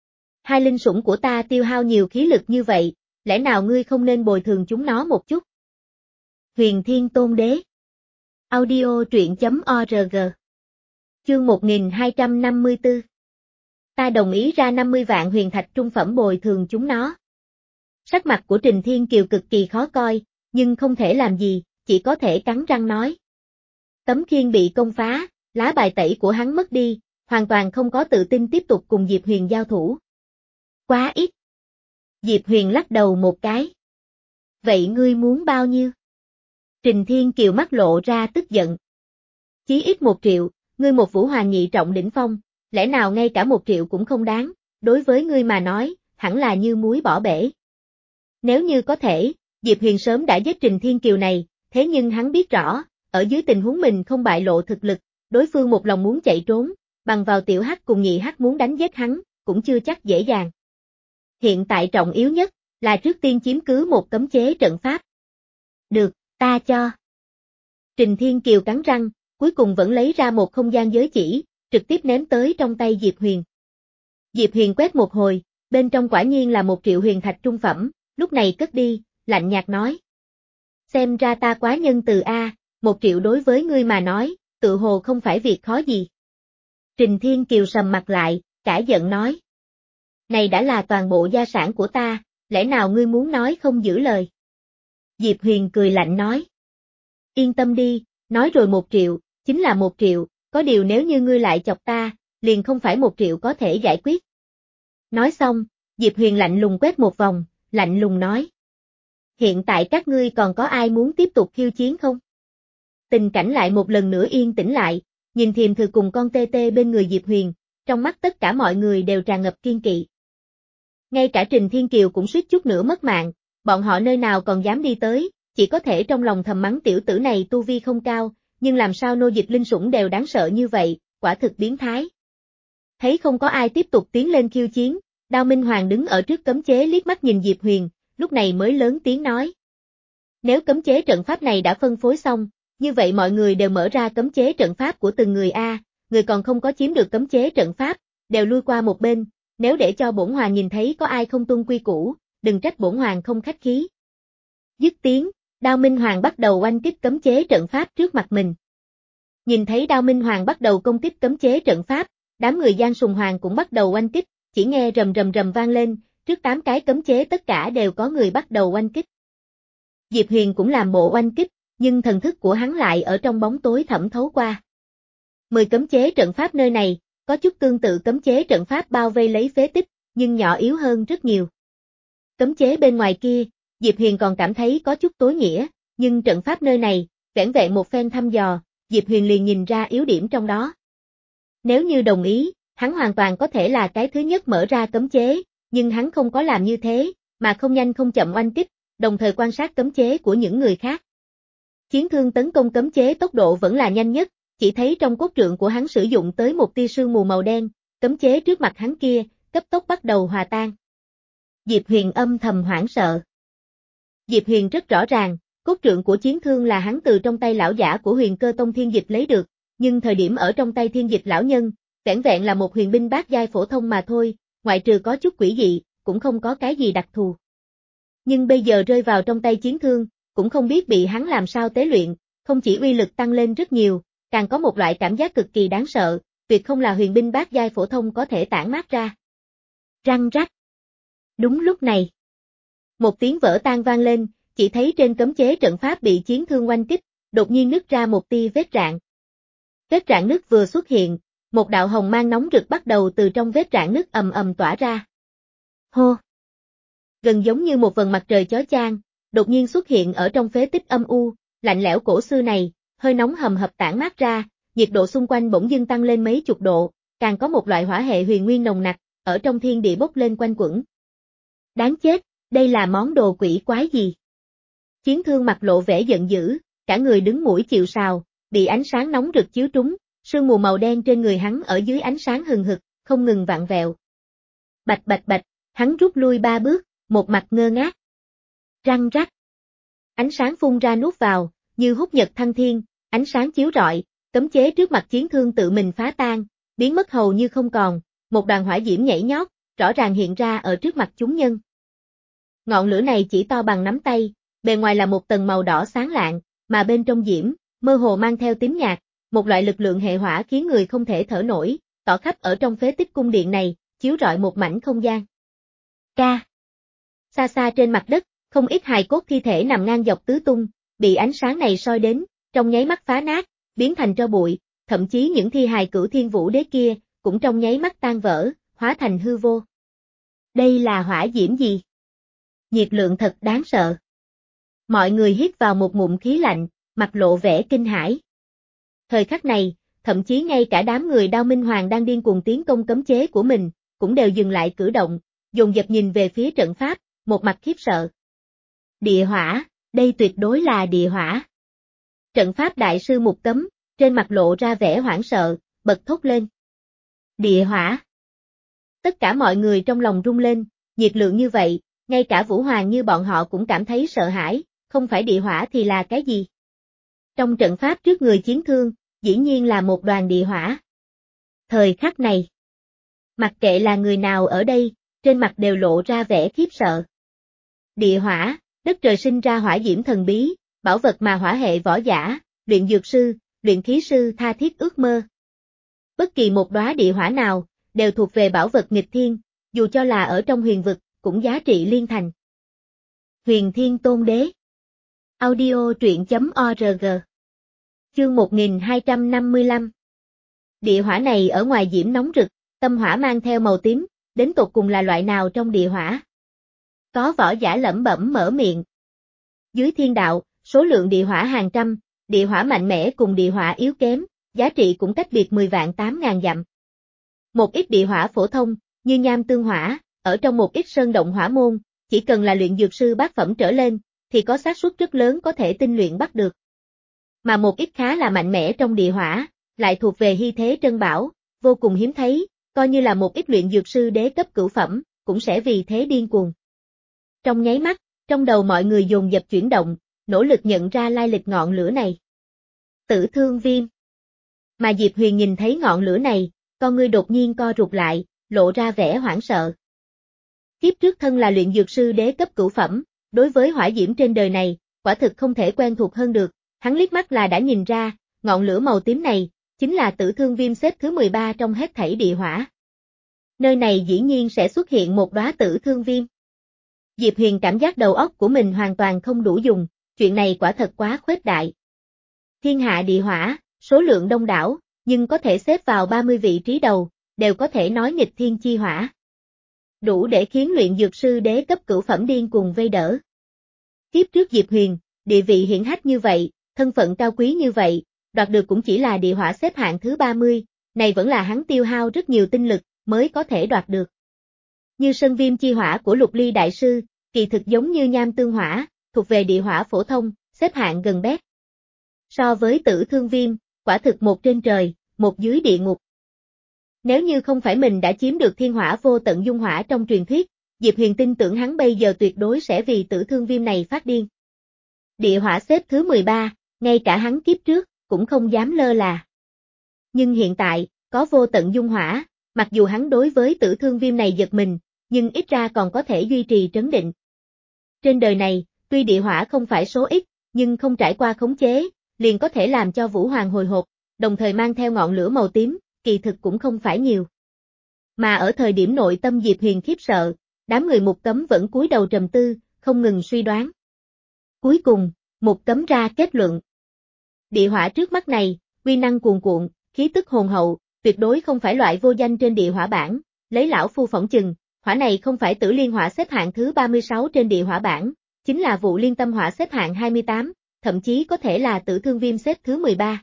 Hai linh sủng của ta tiêu hao nhiều khí lực như vậy, lẽ nào ngươi không nên bồi thường chúng nó một chút? Huyền Thiên Tôn Đế. Audio truyện chấm org. Chương một nghìn hai trăm năm mươi tư. Ta đồng ý ra năm mươi vạn huyền thạch trung phẩm bồi thường chúng nó. Sắc mặt của Trình Thiên Kiều cực kỳ khó coi, nhưng không thể làm gì, chỉ có thể cắn răng nói. Tấm khiên bị công phá, lá bài tẩy của hắn mất đi, hoàn toàn không có tự tin tiếp tục cùng Diệp Huyền giao thủ. Quá ít. Diệp Huyền lắc đầu một cái. Vậy ngươi muốn bao nhiêu? Trình Thiên Kiều mắt lộ ra tức giận. Chí ít một triệu, ngươi một vũ hoàng nhị trọng đỉnh phong, lẽ nào ngay cả một triệu cũng không đáng, đối với ngươi mà nói, hẳn là như muối bỏ bể. Nếu như có thể, Diệp Huyền sớm đã giết Trình Thiên Kiều này, thế nhưng hắn biết rõ, ở dưới tình huống mình không bại lộ thực lực, đối phương một lòng muốn chạy trốn, bằng vào tiểu hắc cùng nhị hắc muốn đánh giết hắn, cũng chưa chắc dễ dàng. Hiện tại trọng yếu nhất, là trước tiên chiếm cứ một cấm chế trận pháp. Được, ta cho. Trình Thiên Kiều cắn răng, cuối cùng vẫn lấy ra một không gian giới chỉ, trực tiếp ném tới trong tay Diệp Huyền. Diệp Huyền quét một hồi, bên trong quả nhiên là một triệu huyền thạch trung phẩm, lúc này cất đi, lạnh nhạt nói. Xem ra ta quá nhân từ a, một triệu đối với ngươi mà nói, tự hồ không phải việc khó gì. Trình Thiên Kiều sầm mặt lại, cả giận nói. Này đã là toàn bộ gia sản của ta, lẽ nào ngươi muốn nói không giữ lời? Diệp Huyền cười lạnh nói. Yên tâm đi, nói rồi một triệu, chính là một triệu, có điều nếu như ngươi lại chọc ta, liền không phải một triệu có thể giải quyết. Nói xong, Diệp Huyền lạnh lùng quét một vòng, lạnh lùng nói. Hiện tại các ngươi còn có ai muốn tiếp tục khiêu chiến không? Tình cảnh lại một lần nữa yên tĩnh lại, nhìn Thiềm Thử cùng con tê tê bên người Diệp Huyền, trong mắt tất cả mọi người đều tràn ngập kiên kỵ. Ngay cả Trình Thiên Kiều cũng suýt chút nữa mất mạng, bọn họ nơi nào còn dám đi tới, chỉ có thể trong lòng thầm mắng tiểu tử này tu vi không cao, nhưng làm sao nô dịch linh sủng đều đáng sợ như vậy, quả thực biến thái. Thấy không có ai tiếp tục tiến lên khiêu chiến, Đao Minh Hoàng đứng ở trước cấm chế liếc mắt nhìn Diệp Huyền, lúc này mới lớn tiếng nói. Nếu cấm chế trận pháp này đã phân phối xong, như vậy mọi người đều mở ra cấm chế trận pháp của từng người a, người còn không có chiếm được cấm chế trận pháp, đều lui qua một bên, nếu để cho bổn hoàng nhìn thấy có ai không tuân quy củ, đừng trách bổn hoàng không khách khí. Dứt tiếng, Đao Minh Hoàng bắt đầu oanh kích cấm chế trận pháp trước mặt mình. Nhìn thấy Đao Minh Hoàng bắt đầu công kích cấm chế trận pháp, đám người Giang Sùng Hoàng cũng bắt đầu oanh kích, chỉ nghe rầm rầm rầm vang lên, trước tám cái cấm chế tất cả đều có người bắt đầu oanh kích. Diệp Huyền cũng làm bộ oanh kích, nhưng thần thức của hắn lại ở trong bóng tối thẩm thấu qua. Mười cấm chế trận pháp nơi này, có chút tương tự cấm chế trận pháp bao vây lấy phế tích, nhưng nhỏ yếu hơn rất nhiều. Cấm chế bên ngoài kia, Diệp Huyền còn cảm thấy có chút tối nghĩa, nhưng trận pháp nơi này, vẻn vẹn một phen thăm dò, Diệp Huyền liền nhìn ra yếu điểm trong đó. Nếu như đồng ý, hắn hoàn toàn có thể là cái thứ nhất mở ra cấm chế, nhưng hắn không có làm như thế, mà không nhanh không chậm oanh kích, đồng thời quan sát cấm chế của những người khác. Chiến thương tấn công cấm chế tốc độ vẫn là nhanh nhất, chỉ thấy trong cốt trượng của hắn sử dụng tới một tia sương mù màu đen, cấm chế trước mặt hắn kia, cấp tốc bắt đầu hòa tan. Diệp Huyền âm thầm hoảng sợ. Diệp Huyền rất rõ ràng, cốt trượng của chiến thương là hắn từ trong tay lão giả của Huyền Cơ Tông Thiên Dịch lấy được, nhưng thời điểm ở trong tay Thiên Dịch lão nhân, vẻn vẹn là một huyền binh bát giai phổ thông mà thôi, ngoại trừ có chút quỷ dị, cũng không có cái gì đặc thù. Nhưng bây giờ rơi vào trong tay chiến thương, cũng không biết bị hắn làm sao tế luyện, không chỉ uy lực tăng lên rất nhiều, càng có một loại cảm giác cực kỳ đáng sợ, tuyệt không là huyền binh bát giai phổ thông có thể tản mát ra. Răng rắc. Đúng lúc này, một tiếng vỡ tan vang lên, chỉ thấy trên cấm chế trận pháp bị chiến thương oanh kích, đột nhiên nứt ra một tia vết rạn. Vết rạn nứt vừa xuất hiện, một đạo hồng mang nóng rực bắt đầu từ trong vết rạn nứt ầm ầm tỏa ra. Hô! Gần giống như một vầng mặt trời chói chang, đột nhiên xuất hiện ở trong phế tích âm u, lạnh lẽo cổ xưa này, hơi nóng hầm hập tản mát ra, nhiệt độ xung quanh bỗng dưng tăng lên mấy chục độ, càng có một loại hỏa hệ huyền nguyên nồng nặc, ở trong thiên địa bốc lên quanh quẩn. Đáng chết, đây là món đồ quỷ quái gì? Chiến thương mặt lộ vẻ giận dữ, cả người đứng mũi chịu sào, bị ánh sáng nóng rực chiếu trúng, sương mù màu đen trên người hắn ở dưới ánh sáng hừng hực, không ngừng vặn vẹo. Bạch bạch bạch, hắn rút lui ba bước, một mặt ngơ ngác. Răng rắc. Ánh sáng phun ra nuốt vào, như hút nhật thăng thiên, ánh sáng chiếu rọi, cấm chế trước mặt chiến thương tự mình phá tan, biến mất hầu như không còn, một đoàn hỏa diễm nhảy nhót, rõ ràng hiện ra ở trước mặt chúng nhân. Ngọn lửa này chỉ to bằng nắm tay, bề ngoài là một tầng màu đỏ sáng lạng, mà bên trong diễm, mơ hồ mang theo tím nhạt, một loại lực lượng hệ hỏa khiến người không thể thở nổi, tỏ khắp ở trong phế tích cung điện này, chiếu rọi một mảnh không gian. Ca. Xa xa trên mặt đất, không ít hài cốt thi thể nằm ngang dọc tứ tung, bị ánh sáng này soi đến, trong nháy mắt phá nát, biến thành tro bụi, thậm chí những thi hài Cửu Thiên Vũ Đế kia, cũng trong nháy mắt tan vỡ, hóa thành hư vô. Đây là hỏa diễm gì? Nhiệt lượng thật đáng sợ. Mọi người hít vào một ngụm khí lạnh, mặt lộ vẻ kinh hãi. Thời khắc này, thậm chí ngay cả đám người Đao Minh Hoàng đang điên cuồng tiến công cấm chế của mình, cũng đều dừng lại cử động, dồn dập nhìn về phía trận pháp, một mặt khiếp sợ. Địa hỏa, đây tuyệt đối là địa hỏa. Trận pháp đại sư Mục Cấm, trên mặt lộ ra vẻ hoảng sợ, bật thốt lên. Địa hỏa. Tất cả mọi người trong lòng rung lên, nhiệt lượng như vậy, ngay cả Vũ Hoàng như bọn họ cũng cảm thấy sợ hãi, không phải địa hỏa thì là cái gì? Trong trận pháp trước người Chiến Thương, dĩ nhiên là một đoàn địa hỏa. Thời khắc này, mặc kệ là người nào ở đây, trên mặt đều lộ ra vẻ khiếp sợ. Địa hỏa, đất trời sinh ra hỏa diễm thần bí, bảo vật mà hỏa hệ võ giả, luyện dược sư, luyện khí sư tha thiết ước mơ. Bất kỳ một đóa địa hỏa nào, đều thuộc về bảo vật nghịch thiên, dù cho là ở trong huyền vực, cũng giá trị liên thành. Huyền Thiên Tôn Đế. Audio truyện chấm org. Chương một nghìn hai trăm năm mươi lăm. Địa hỏa này ở ngoài diễm nóng rực, tâm hỏa mang theo màu tím, đến tột cùng là loại nào trong địa hỏa? Có võ giả lẩm bẩm mở miệng. Dưới thiên đạo, số lượng địa hỏa hàng trăm, địa hỏa mạnh mẽ cùng địa hỏa yếu kém, giá trị cũng cách biệt mười vạn tám ngàn dặm. Một ít địa hỏa phổ thông, như nham tương hỏa, ở trong một ít sơn động hỏa môn, chỉ cần là luyện dược sư bát phẩm trở lên, thì có xác suất rất lớn có thể tinh luyện bắt được. Mà một ít khá là mạnh mẽ trong địa hỏa, lại thuộc về hy thế trân bảo, vô cùng hiếm thấy, coi như là một ít luyện dược sư đế cấp cửu phẩm, cũng sẽ vì thế điên cuồng. Trong nháy mắt, trong đầu mọi người dồn dập chuyển động, nỗ lực nhận ra lai lịch ngọn lửa này. Tử Thương Viêm. Mà Diệp Huyền nhìn thấy ngọn lửa này, con ngươi đột nhiên co rụt lại, lộ ra vẻ hoảng sợ. Kiếp trước thân là luyện dược sư đế cấp cửu phẩm, đối với hỏa diễm trên đời này, quả thực không thể quen thuộc hơn được, hắn liếc mắt là đã nhìn ra, ngọn lửa màu tím này, chính là Tử Thương Viêm xếp thứ mười ba trong hết thảy địa hỏa. Nơi này dĩ nhiên sẽ xuất hiện một đóa Tử Thương Viêm. Diệp Huyền cảm giác đầu óc của mình hoàn toàn không đủ dùng, chuyện này quả thật quá khuếch đại. Thiên hạ địa hỏa, số lượng đông đảo, nhưng có thể xếp vào ba mươi vị trí đầu, đều có thể nói nghịch thiên chi hỏa. Đủ để khiến luyện dược sư đế cấp cửu phẩm điên cuồng vây đỡ. Kiếp trước Diệp Huyền, địa vị hiển hách như vậy, thân phận cao quý như vậy, đoạt được cũng chỉ là địa hỏa xếp hạng thứ ba mươi, này vẫn là hắn tiêu hao rất nhiều tinh lực, mới có thể đoạt được. Như Sơn Viêm chi hỏa của Lục Ly Đại Sư, kỳ thực giống như nham tương hỏa, thuộc về địa hỏa phổ thông, xếp hạng gần bét. So với Tử Thương Viêm, quả thực một trên trời, một dưới địa ngục. Nếu như không phải mình đã chiếm được thiên hỏa vô tận dung hỏa trong truyền thuyết, Diệp Huyền tin tưởng hắn bây giờ tuyệt đối sẽ vì Tử Thương Viêm này phát điên. Địa hỏa xếp thứ mười ba, ngay cả hắn kiếp trước, cũng không dám lơ là. Nhưng hiện tại, có vô tận dung hỏa, mặc dù hắn đối với Tử Thương Viêm này giật mình, nhưng ít ra còn có thể duy trì trấn định. Trên đời này, tuy địa hỏa không phải số ít, nhưng không trải qua khống chế, liền có thể làm cho Vũ Hoàng hồi hộp, đồng thời mang theo ngọn lửa màu tím, kỳ thực cũng không phải nhiều. Mà ở thời điểm nội tâm Diệp Huyền khiếp sợ, đám người Mục Cấm vẫn cúi đầu trầm tư, không ngừng suy đoán. Cuối cùng, Mục Cấm ra kết luận. Địa hỏa trước mắt này, uy năng cuồn cuộn, khí tức hồn hậu, tuyệt đối không phải loại vô danh trên địa hỏa bảng, lấy lão phu phỏng chừng, hỏa này không phải Tử Liên hỏa xếp hạng thứ ba mươi sáu trên địa hỏa bảng, chính là Vụ Liên Tâm hỏa xếp hạng hai mươi tám, thậm chí có thể là Tử Thương Viêm xếp thứ mười ba.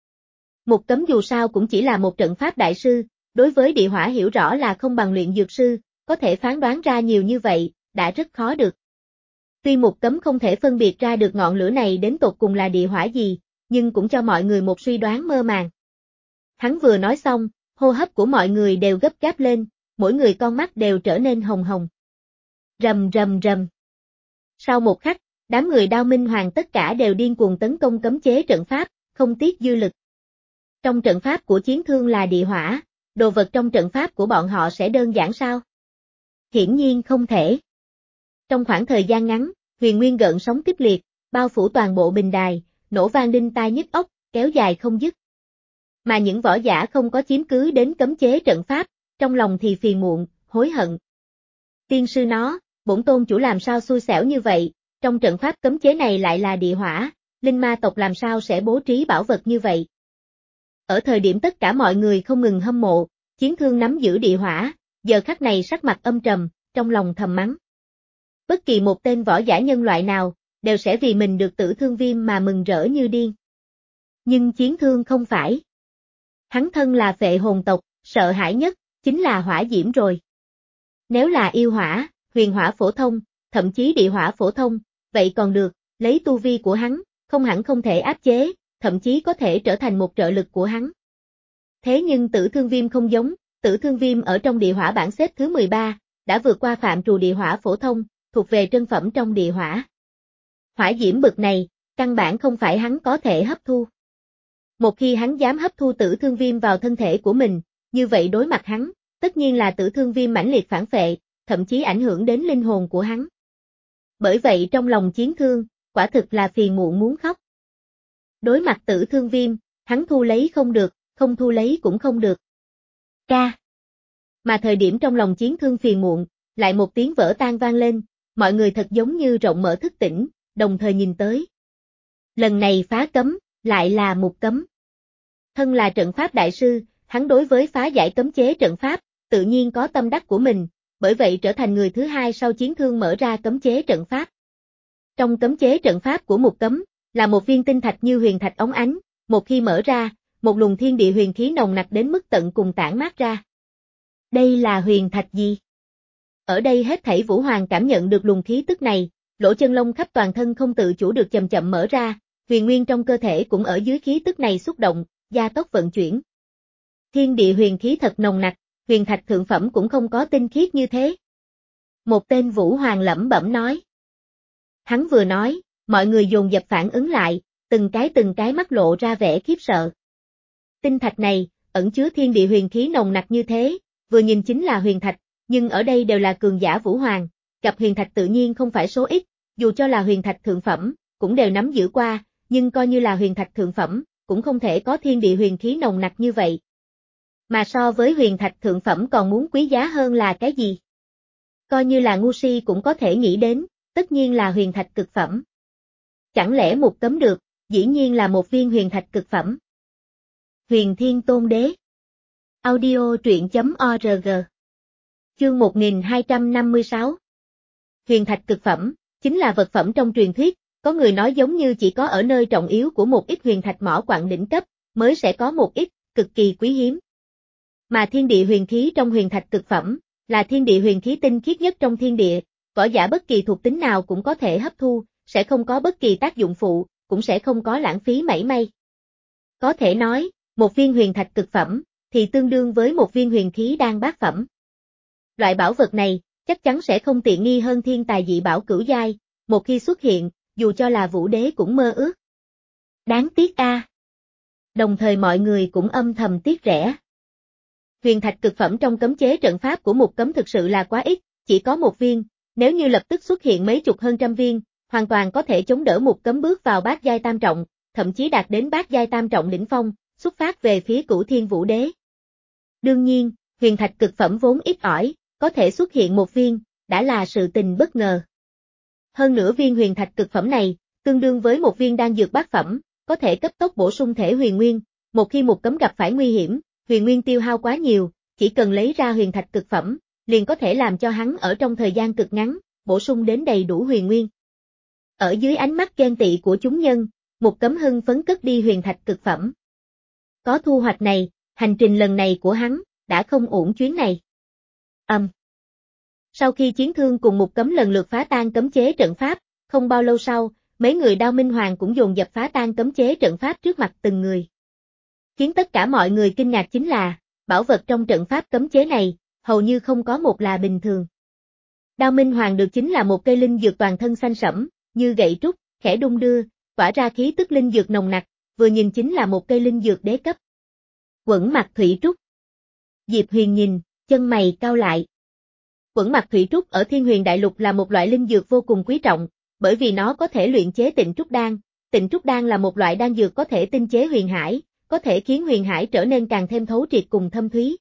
Mục Cấm dù sao cũng chỉ là một trận pháp đại sư, đối với địa hỏa hiểu rõ là không bằng luyện dược sư, có thể phán đoán ra nhiều như vậy, đã rất khó được. Tuy Mục Cấm không thể phân biệt ra được ngọn lửa này đến tột cùng là địa hỏa gì, nhưng cũng cho mọi người một suy đoán mơ màng. Hắn vừa nói xong, hô hấp của mọi người đều gấp gáp lên, mỗi người con mắt đều trở nên hồng hồng. Rầm rầm rầm. Sau một khắc, đám người Đao Minh Hoàng tất cả đều điên cuồng tấn công cấm chế trận pháp, không tiếc dư lực. Trong trận pháp của Chiến Thương là địa hỏa, đồ vật trong trận pháp của bọn họ sẽ đơn giản sao? Hiển nhiên không thể. Trong khoảng thời gian ngắn, huyền nguyên gợn sóng kịch liệt, bao phủ toàn bộ bình đài, nổ vang đinh tai nhức óc, kéo dài không dứt. Mà những võ giả không có chiếm cứ đến cấm chế trận pháp, trong lòng thì phiền muộn, hối hận. Tiên sư nó, bổn tôn chủ làm sao xui xẻo như vậy, trong trận pháp cấm chế này lại là địa hỏa, linh ma tộc làm sao sẽ bố trí bảo vật như vậy. Ở thời điểm tất cả mọi người không ngừng hâm mộ, Chiến Thương nắm giữ địa hỏa, giờ khắc này sắc mặt âm trầm, trong lòng thầm mắng. Bất kỳ một tên võ giả nhân loại nào, đều sẽ vì mình được Tử Thương Viêm mà mừng rỡ như điên. Nhưng Chiến Thương không phải. Hắn thân là phệ hồn tộc, sợ hãi nhất, chính là hỏa diễm rồi. Nếu là yêu hỏa, huyền hỏa phổ thông, thậm chí địa hỏa phổ thông, vậy còn được, lấy tu vi của hắn, không hẳn không thể áp chế, thậm chí có thể trở thành một trợ lực của hắn. Thế nhưng Tử Thương Viêm không giống, Tử Thương Viêm ở trong địa hỏa bảng xếp thứ mười ba, đã vượt qua phạm trù địa hỏa phổ thông, thuộc về trân phẩm trong địa hỏa. Hỏa diễm bực này, căn bản không phải hắn có thể hấp thu. Một khi hắn dám hấp thu Tử Thương Viêm vào thân thể của mình, như vậy đối mặt hắn, tất nhiên là Tử Thương Viêm mãnh liệt phản phệ, thậm chí ảnh hưởng đến linh hồn của hắn. Bởi vậy trong lòng Chiến Thương, quả thực là phiền muộn muốn khóc. Đối mặt Tử Thương Viêm, hắn thu lấy không được, không thu lấy cũng không được. Ca. Mà thời điểm trong lòng Chiến Thương phiền muộn, lại một tiếng vỡ tan vang lên, mọi người thật giống như rộng mở thức tỉnh, đồng thời nhìn tới. Lần này phá cấm, lại là một cấm. Thân là trận pháp đại sư, hắn đối với phá giải cấm chế trận pháp, tự nhiên có tâm đắc của mình, bởi vậy trở thành người thứ hai sau Chiến Thương mở ra cấm chế trận pháp. Trong cấm chế trận pháp của một cấm, là một viên tinh thạch như huyền thạch óng ánh, một khi mở ra, một luồng thiên địa huyền khí nồng nặc đến mức tận cùng tản mát ra. Đây là huyền thạch gì? Ở đây hết thảy Vũ Hoàng cảm nhận được luồng khí tức này, lỗ chân lông khắp toàn thân không tự chủ được chậm chậm mở ra, huyền nguyên trong cơ thể cũng ở dưới khí tức này xúc động, gia tốc vận chuyển. Thiên địa huyền khí thật nồng nặc, huyền thạch thượng phẩm cũng không có tinh khiết như thế. Một tên Vũ Hoàng lẩm bẩm nói. Hắn vừa nói, mọi người dồn dập phản ứng lại, từng cái từng cái mắt lộ ra vẻ khiếp sợ. Tinh thạch này, ẩn chứa thiên địa huyền khí nồng nặc như thế, vừa nhìn chính là huyền thạch, nhưng ở đây đều là cường giả Vũ Hoàng, gặp huyền thạch tự nhiên không phải số ít, dù cho là huyền thạch thượng phẩm, cũng đều nắm giữ qua, nhưng coi như là huyền thạch thượng phẩm, cũng không thể có thiên địa huyền khí nồng nặc như vậy. Mà so với huyền thạch thượng phẩm còn muốn quý giá hơn là cái gì? Coi như là ngu si cũng có thể nghĩ đến, tất nhiên là huyền thạch cực phẩm. Chẳng lẽ một cấm được, dĩ nhiên là một viên huyền thạch cực phẩm. Huyền Thiên Tôn Đế. Audio truyện chấm org. Chương một nghìn hai trăm năm mươi sáu. Huyền thạch cực phẩm, chính là vật phẩm trong truyền thuyết, có người nói giống như chỉ có ở nơi trọng yếu của một ít huyền thạch mỏ quặng đỉnh cấp, mới sẽ có một ít, cực kỳ quý hiếm. Mà thiên địa huyền khí trong huyền thạch cực phẩm, là thiên địa huyền khí tinh khiết nhất trong thiên địa, võ giả bất kỳ thuộc tính nào cũng có thể hấp thu, sẽ không có bất kỳ tác dụng phụ, cũng sẽ không có lãng phí mảy may. Có thể nói, một viên huyền thạch cực phẩm, thì tương đương với một viên huyền khí đan bát phẩm. Loại bảo vật này, chắc chắn sẽ không tiện nghi hơn thiên tài dị bảo cửu giai, một khi xuất hiện, dù cho là vũ đế cũng mơ ước. Đáng tiếc a. À. Đồng thời mọi người cũng âm thầm tiếc rẻ. Huyền thạch cực phẩm trong cấm chế trận pháp của một cấm thực sự là quá ít, chỉ có một viên, nếu như lập tức xuất hiện mấy chục hơn trăm viên, hoàn toàn có thể chống đỡ một cấm bước vào bát giai tam trọng, thậm chí đạt đến bát giai tam trọng đỉnh phong, xuất phát về phía Cửu Thiên Vũ Đế. Đương nhiên, huyền thạch cực phẩm vốn ít ỏi, có thể xuất hiện một viên, đã là sự tình bất ngờ. Hơn nữa viên huyền thạch cực phẩm này, tương đương với một viên đan dược bát phẩm, có thể cấp tốc bổ sung thể huyền nguyên, một khi một cấm gặp phải nguy hiểm, huyền nguyên tiêu hao quá nhiều, chỉ cần lấy ra huyền thạch cực phẩm, liền có thể làm cho hắn ở trong thời gian cực ngắn, bổ sung đến đầy đủ huyền nguyên. Ở dưới ánh mắt ghen tị của chúng nhân, một cấm hưng phấn cất đi huyền thạch cực phẩm. Có thu hoạch này, hành trình lần này của hắn, đã không uổng chuyến này. Âm. Um. Sau khi Chiến Thương cùng một cấm lần lượt phá tan cấm chế trận pháp, không bao lâu sau, mấy người Đao Minh Hoàng cũng dồn dập phá tan cấm chế trận pháp trước mặt từng người. Khiến tất cả mọi người kinh ngạc chính là, bảo vật trong trận pháp cấm chế này, hầu như không có một là bình thường. Đao Minh Hoàng được chính là một cây linh dược toàn thân xanh sẫm, như gậy trúc, khẽ đung đưa, tỏa ra khí tức linh dược nồng nặc, vừa nhìn chính là một cây linh dược đế cấp. Quẩn Mạc Thủy Trúc. Diệp Huyền nhìn, chân mày cau lại. Quẩn Mạc Thủy Trúc ở Thiên Huyền Đại Lục là một loại linh dược vô cùng quý trọng, bởi vì nó có thể luyện chế Tịnh Trúc Đan. Tịnh Trúc Đan là một loại đan dược có thể tinh chế huyền hải, có thể khiến huyền hải trở nên càng thêm thấu triệt cùng thâm thúy.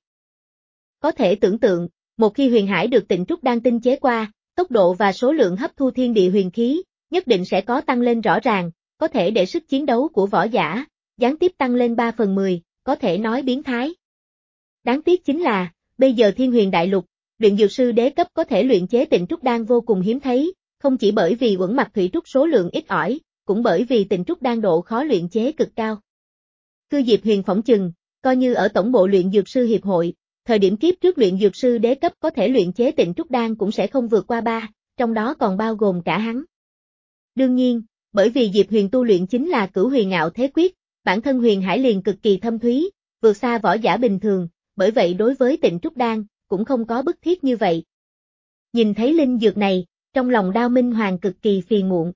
Có thể tưởng tượng, một khi huyền hải được Tịnh Trúc Đan tinh chế qua, tốc độ và số lượng hấp thu thiên địa huyền khí, nhất định sẽ có tăng lên rõ ràng, có thể để sức chiến đấu của võ giả, gián tiếp tăng lên ba phần mười, có thể nói biến thái. Đáng tiếc chính là, bây giờ Thiên Huyền Đại Lục, luyện dược sư đế cấp có thể luyện chế Tịnh Trúc Đan vô cùng hiếm thấy, không chỉ bởi vì Quẩn Mạc Thủy Trúc số lượng ít ỏi, cũng bởi vì Tịnh Trúc Đan độ khó luyện chế cực cao. Cư Diệp Huyền phỏng chừng, coi như ở tổng bộ luyện dược sư hiệp hội, thời điểm kiếp trước luyện dược sư đế cấp có thể luyện chế tịnh trúc đan cũng sẽ không vượt qua ba, trong đó còn bao gồm cả hắn. Đương nhiên, bởi vì Diệp Huyền tu luyện chính là Cửu Huyền Ngạo Thế Quyết, bản thân huyền hải liền cực kỳ thâm thúy, vượt xa võ giả bình thường, bởi vậy đối với tịnh trúc đan, cũng không có bức thiết như vậy. Nhìn thấy linh dược này, trong lòng Đao Minh Hoàng cực kỳ phiền muộn.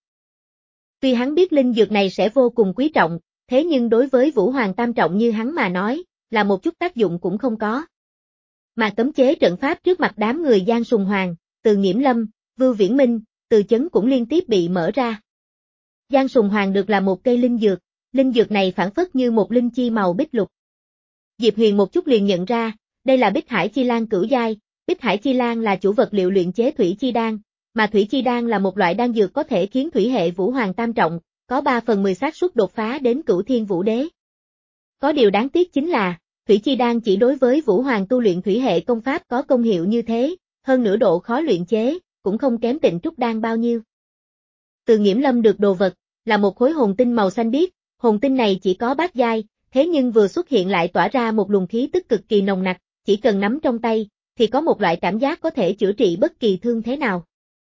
Tuy hắn biết linh dược này sẽ vô cùng quý trọng, thế nhưng đối với Vũ Hoàng tam trọng như hắn mà nói, là một chút tác dụng cũng không có. Mà cấm chế trận pháp trước mặt đám người Giang Sùng Hoàng, Từ Nghiễm Lâm, Vưu Viễn Minh, Từ Chấn cũng liên tiếp bị mở ra. Giang Sùng Hoàng được là một cây linh dược, linh dược này phản phất như một linh chi màu bích lục. Diệp Huyền một chút liền nhận ra, đây là Bích Hải Chi Lan cửu giai, Bích Hải Chi Lan là chủ vật liệu luyện chế thủy chi đan, mà thủy chi đan là một loại đan dược có thể khiến thủy hệ Vũ Hoàng tam trọng, có ba phần mười xác suất đột phá đến Cửu Thiên Vũ Đế. Có điều đáng tiếc chính là, thủy chi đan chỉ đối với Vũ Hoàng tu luyện thủy hệ công pháp có công hiệu như thế, hơn nữa độ khó luyện chế, cũng không kém tịnh trúc đan bao nhiêu. Từ Nghiễm Lâm được đồ vật, là một khối hồn tinh màu xanh biếc, hồn tinh này chỉ có bát giai, thế nhưng vừa xuất hiện lại tỏa ra một luồng khí tức cực kỳ nồng nặc, chỉ cần nắm trong tay, thì có một loại cảm giác có thể chữa trị bất kỳ thương thế nào.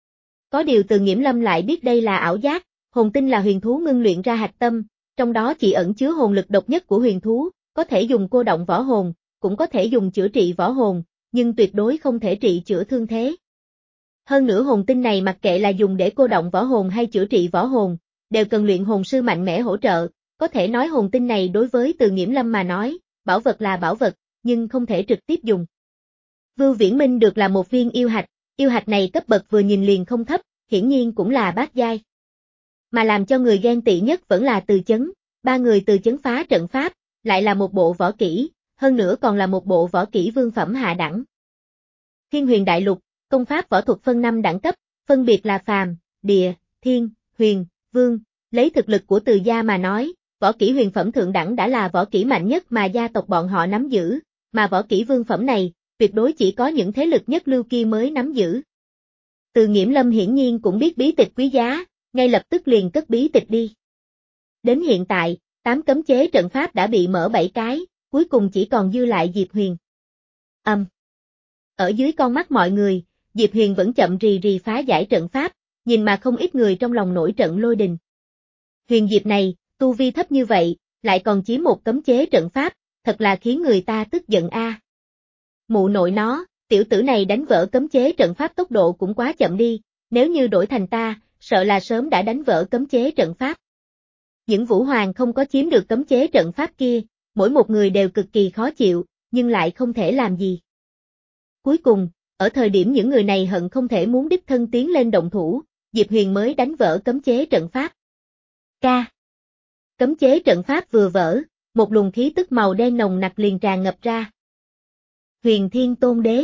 Có điều Từ Nghiễm Lâm lại biết đây là ảo giác, hồn tinh là huyền thú ngưng luyện ra hạch tâm, trong đó chỉ ẩn chứa hồn lực độc nhất của huyền thú, có thể dùng cô động võ hồn, cũng có thể dùng chữa trị võ hồn, nhưng tuyệt đối không thể trị chữa thương thế. Hơn nữa hồn tinh này mặc kệ là dùng để cô động võ hồn hay chữa trị võ hồn, đều cần luyện hồn sư mạnh mẽ hỗ trợ, có thể nói hồn tinh này đối với Từ Nghiễm Lâm mà nói, bảo vật là bảo vật, nhưng không thể trực tiếp dùng. Vưu Viễn Minh được là một viên yêu hạch, yêu hạch này cấp bậc vừa nhìn liền không thấp, hiển nhiên cũng là bát giai. Mà làm cho người ghen tị nhất vẫn là Từ Chấn, ba người Từ Chấn phá trận pháp, lại là một bộ võ kỹ, hơn nữa còn là một bộ võ kỹ vương phẩm hạ đẳng. Thiên Huyền Đại Lục, công pháp võ thuật phân năm đẳng cấp, phân biệt là phàm, địa, thiên, huyền, vương, lấy thực lực của Từ gia mà nói, võ kỹ huyền phẩm thượng đẳng đã là võ kỹ mạnh nhất mà gia tộc bọn họ nắm giữ, mà võ kỹ vương phẩm này, tuyệt đối chỉ có những thế lực nhất lưu kia mới nắm giữ. Từ Nghiễm Lâm hiển nhiên cũng biết bí tịch quý giá, ngay lập tức liền cất bí tịch đi. Đến hiện tại, tám cấm chế trận pháp đã bị mở bảy cái, cuối cùng chỉ còn dư lại Diệp Huyền. Âm. Um. Ở dưới con mắt mọi người, Diệp Huyền vẫn chậm rì rì phá giải trận pháp, nhìn mà không ít người trong lòng nổi trận lôi đình. Huyền Diệp này, tu vi thấp như vậy, lại còn chiếm một cấm chế trận pháp, thật là khiến người ta tức giận a. À. Mụ nội nó, tiểu tử này đánh vỡ cấm chế trận pháp tốc độ cũng quá chậm đi, nếu như đổi thành ta, sợ là sớm đã đánh vỡ cấm chế trận pháp. Những Vũ Hoàng không có chiếm được cấm chế trận pháp kia, mỗi một người đều cực kỳ khó chịu, nhưng lại không thể làm gì. Cuối cùng, ở thời điểm những người này hận không thể muốn đích thân tiến lên động thủ, Diệp Huyền mới đánh vỡ cấm chế trận pháp. Ca. Cấm chế trận pháp vừa vỡ, một luồng khí tức màu đen nồng nặc liền tràn ngập ra. Huyền Thiên Tôn Đế.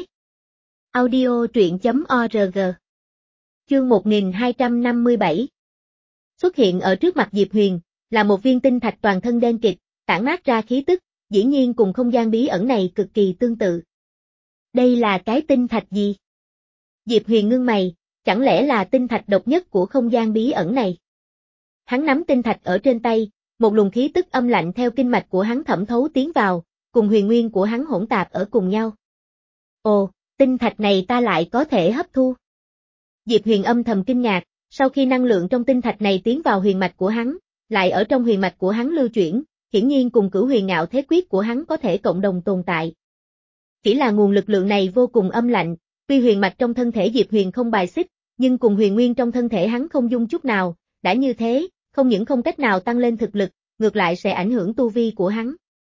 Audio truyện chấm org. Chương một nghìn hai trăm năm mươi bảy. Xuất hiện ở trước mặt Diệp Huyền, là một viên tinh thạch toàn thân đen kịt, tản mát ra khí tức, dĩ nhiên cùng không gian bí ẩn này cực kỳ tương tự. Đây là cái tinh thạch gì? Diệp Huyền ngưng mày, chẳng lẽ là tinh thạch độc nhất của không gian bí ẩn này? Hắn nắm tinh thạch ở trên tay, một luồng khí tức âm lạnh theo kinh mạch của hắn thẩm thấu tiến vào, cùng huyền nguyên của hắn hỗn tạp ở cùng nhau. Ồ, tinh thạch này ta lại có thể hấp thu. Diệp Huyền âm thầm kinh ngạc, sau khi năng lượng trong tinh thạch này tiến vào huyền mạch của hắn, lại ở trong huyền mạch của hắn lưu chuyển, hiển nhiên cùng Cửu Huyền Ngạo Thế Quyết của hắn có thể cộng đồng tồn tại. Chỉ là nguồn lực lượng này vô cùng âm lạnh, tuy huyền mạch trong thân thể Diệp Huyền không bài xích, nhưng cùng huyền nguyên trong thân thể hắn không dung chút nào, đã như thế, không những không cách nào tăng lên thực lực, ngược lại sẽ ảnh hưởng tu vi của hắn.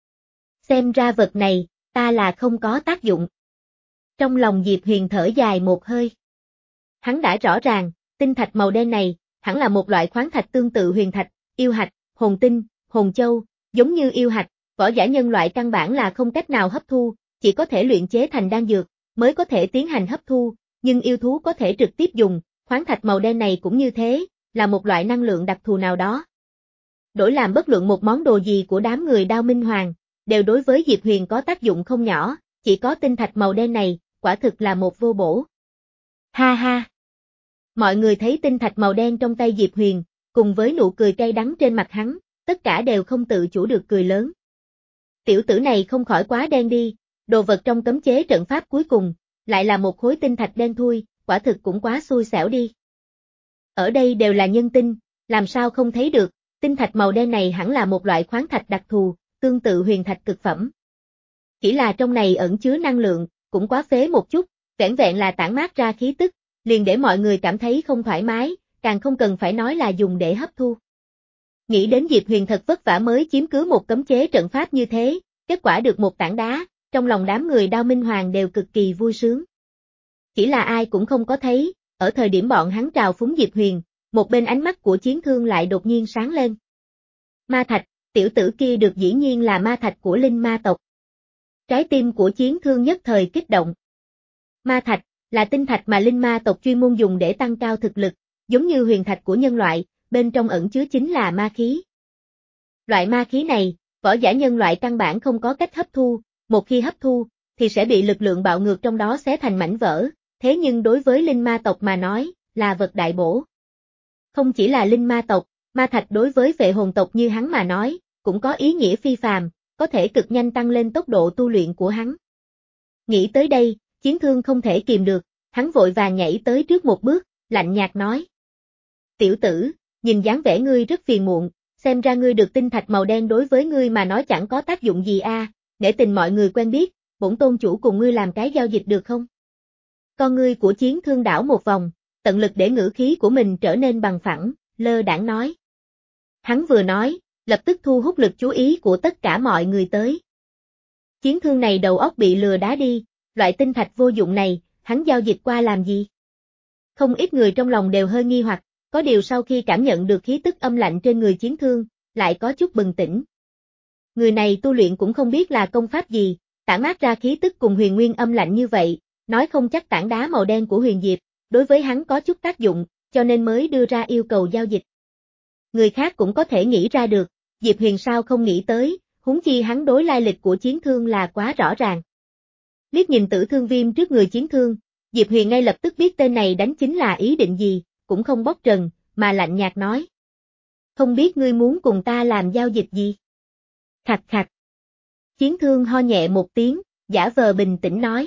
Xem ra vật này, ta là không có tác dụng. Trong lòng Diệp Huyền thở dài một hơi. Hắn đã rõ ràng, tinh thạch màu đen này, hẳn là một loại khoáng thạch tương tự huyền thạch, yêu hạch, hồn tinh, hồn châu, giống như yêu hạch, võ giả nhân loại căn bản là không cách nào hấp thu, chỉ có thể luyện chế thành đan dược, mới có thể tiến hành hấp thu, nhưng yêu thú có thể trực tiếp dùng, khoáng thạch màu đen này cũng như thế, là một loại năng lượng đặc thù nào đó. Đổi làm bất luận một món đồ gì của đám người Đao Minh Hoàng, đều đối với Diệp Huyền có tác dụng không nhỏ, chỉ có tinh thạch màu đen này, quả thực là một vô bổ. Ha ha! Mọi người thấy tinh thạch màu đen trong tay Diệp Huyền, cùng với nụ cười cay đắng trên mặt hắn, tất cả đều không tự chủ được cười lớn. Tiểu tử này không khỏi quá đen đi, đồ vật trong cấm chế trận pháp cuối cùng, lại là một khối tinh thạch đen thui, quả thực cũng quá xui xẻo đi. Ở đây đều là nhân tinh, làm sao không thấy được, tinh thạch màu đen này hẳn là một loại khoáng thạch đặc thù, tương tự huyền thạch cực phẩm. Chỉ là trong này ẩn chứa năng lượng, cũng quá phế một chút, vẻn vẹn là tản mát ra khí tức, liền để mọi người cảm thấy không thoải mái, càng không cần phải nói là dùng để hấp thu. Nghĩ đến Diệp Huyền thật vất vả mới chiếm cứ một cấm chế trận pháp như thế, kết quả được một tảng đá, trong lòng đám người Đao Minh Hoàng đều cực kỳ vui sướng. Chỉ là ai cũng không có thấy, ở thời điểm bọn hắn trào phúng Diệp Huyền, một bên ánh mắt của Chiến Thương lại đột nhiên sáng lên. Ma thạch, tiểu tử kia được dĩ nhiên là ma thạch của linh ma tộc. Trái tim của Chiến Thương nhất thời kích động. Ma thạch, là tinh thạch mà linh ma tộc chuyên môn dùng để tăng cao thực lực, giống như huyền thạch của nhân loại, bên trong ẩn chứa chính là ma khí. Loại ma khí này, võ giả nhân loại căn bản không có cách hấp thu, một khi hấp thu, thì sẽ bị lực lượng bạo ngược trong đó xé thành mảnh vỡ, thế nhưng đối với linh ma tộc mà nói, là vật đại bổ. Không chỉ là linh ma tộc, ma thạch đối với vệ hồn tộc như hắn mà nói, cũng có ý nghĩa phi phàm, có thể cực nhanh tăng lên tốc độ tu luyện của hắn. Nghĩ tới đây, Chiến Thương không thể kìm được, hắn vội vàng nhảy tới trước một bước, lạnh nhạt nói. Tiểu tử, nhìn dáng vẻ ngươi rất phiền muộn, xem ra ngươi được tinh thạch màu đen đối với ngươi mà nói chẳng có tác dụng gì a, à, để tình mọi người quen biết, bổn tôn chủ cùng ngươi làm cái giao dịch được không? Con ngươi của Chiến Thương đảo một vòng, tận lực để ngữ khí của mình trở nên bằng phẳng, lơ đãng nói. Hắn vừa nói, lập tức thu hút lực chú ý của tất cả mọi người tới. Chiến Thương này đầu óc bị lừa đá đi, loại tinh thạch vô dụng này, hắn giao dịch qua làm gì? Không ít người trong lòng đều hơi nghi hoặc, có điều sau khi cảm nhận được khí tức âm lạnh trên người Chiến Thương, lại có chút bừng tỉnh. Người này tu luyện cũng không biết là công pháp gì, tản mát ra khí tức cùng huyền nguyên âm lạnh như vậy, nói không chắc tảng đá màu đen của huyền diệp, đối với hắn có chút tác dụng, cho nên mới đưa ra yêu cầu giao dịch. Người khác cũng có thể nghĩ ra được, Diệp Huyền sao không nghĩ tới, huống chi hắn đối lai lịch của Chiến Thương là quá rõ ràng. Liếc nhìn Tử Thương Viêm trước người Chiến Thương, Diệp Huyền ngay lập tức biết tên này đánh chính là ý định gì, cũng không bóc trần, mà lạnh nhạt nói. Không biết ngươi muốn cùng ta làm giao dịch gì? Khạch khạch. Chiến Thương ho nhẹ một tiếng, giả vờ bình tĩnh nói.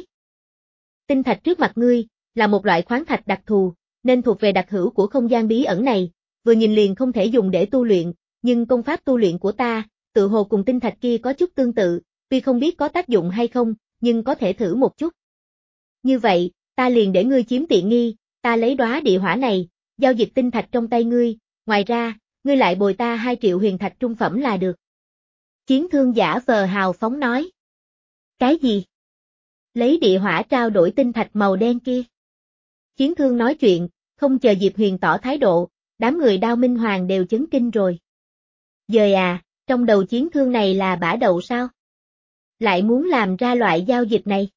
Tinh thạch trước mặt ngươi, là một loại khoáng thạch đặc thù, nên thuộc về đặc hữu của không gian bí ẩn này, vừa nhìn liền không thể dùng để tu luyện, nhưng công pháp tu luyện của ta, tự hồ cùng tinh thạch kia có chút tương tự, tuy không biết có tác dụng hay không, nhưng có thể thử một chút. Như vậy, ta liền để ngươi chiếm tiện nghi, ta lấy đóa địa hỏa này, giao dịch tinh thạch trong tay ngươi, ngoài ra, ngươi lại bồi ta hai triệu huyền thạch trung phẩm là được. Chiến Thương giả vờ hào phóng nói. Cái gì? Lấy địa hỏa trao đổi tinh thạch màu đen kia. Chiến Thương nói chuyện, không chờ Diệp Huyền tỏ thái độ, đám người Đao Minh Hoàng đều chấn kinh rồi. Dời à, trong đầu Chiến Thương này là bả đậu sao? Lại muốn làm ra loại giao dịch này.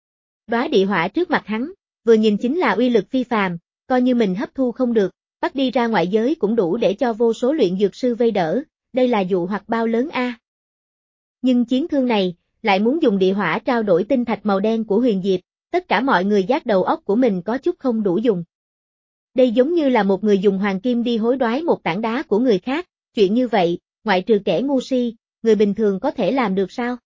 Đóa địa hỏa trước mặt hắn, vừa nhìn chính là uy lực phi phàm, coi như mình hấp thu không được, bắt đi ra ngoại giới cũng đủ để cho vô số luyện dược sư vây đỡ, đây là dụ hoặc bao lớn a. À. Nhưng Chiến Thương này, lại muốn dùng địa hỏa trao đổi tinh thạch màu đen của huyền diệp, tất cả mọi người giác đầu óc của mình có chút không đủ dùng. Đây giống như là một người dùng hoàng kim đi hối đoái một tảng đá của người khác, chuyện như vậy, ngoại trừ kẻ ngu si, người bình thường có thể làm được sao?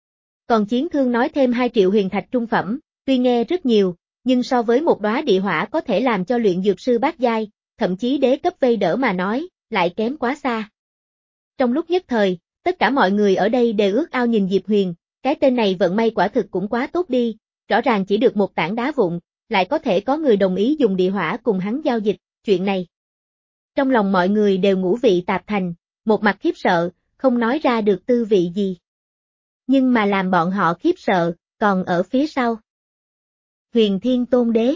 Còn Chiến Thương nói thêm hai triệu huyền thạch trung phẩm, tuy nghe rất nhiều, nhưng so với một đóa địa hỏa có thể làm cho luyện dược sư bát giai, thậm chí đế cấp vây đỡ mà nói, lại kém quá xa. Trong lúc nhất thời, tất cả mọi người ở đây đều ước ao nhìn Diệp Huyền, cái tên này vận may quả thực cũng quá tốt đi, rõ ràng chỉ được một tảng đá vụn, lại có thể có người đồng ý dùng địa hỏa cùng hắn giao dịch, chuyện này. Trong lòng mọi người đều ngũ vị tạp thành, một mặt khiếp sợ, không nói ra được tư vị gì. Nhưng mà làm bọn họ khiếp sợ, còn ở phía sau. Huyền Thiên Tôn Đế.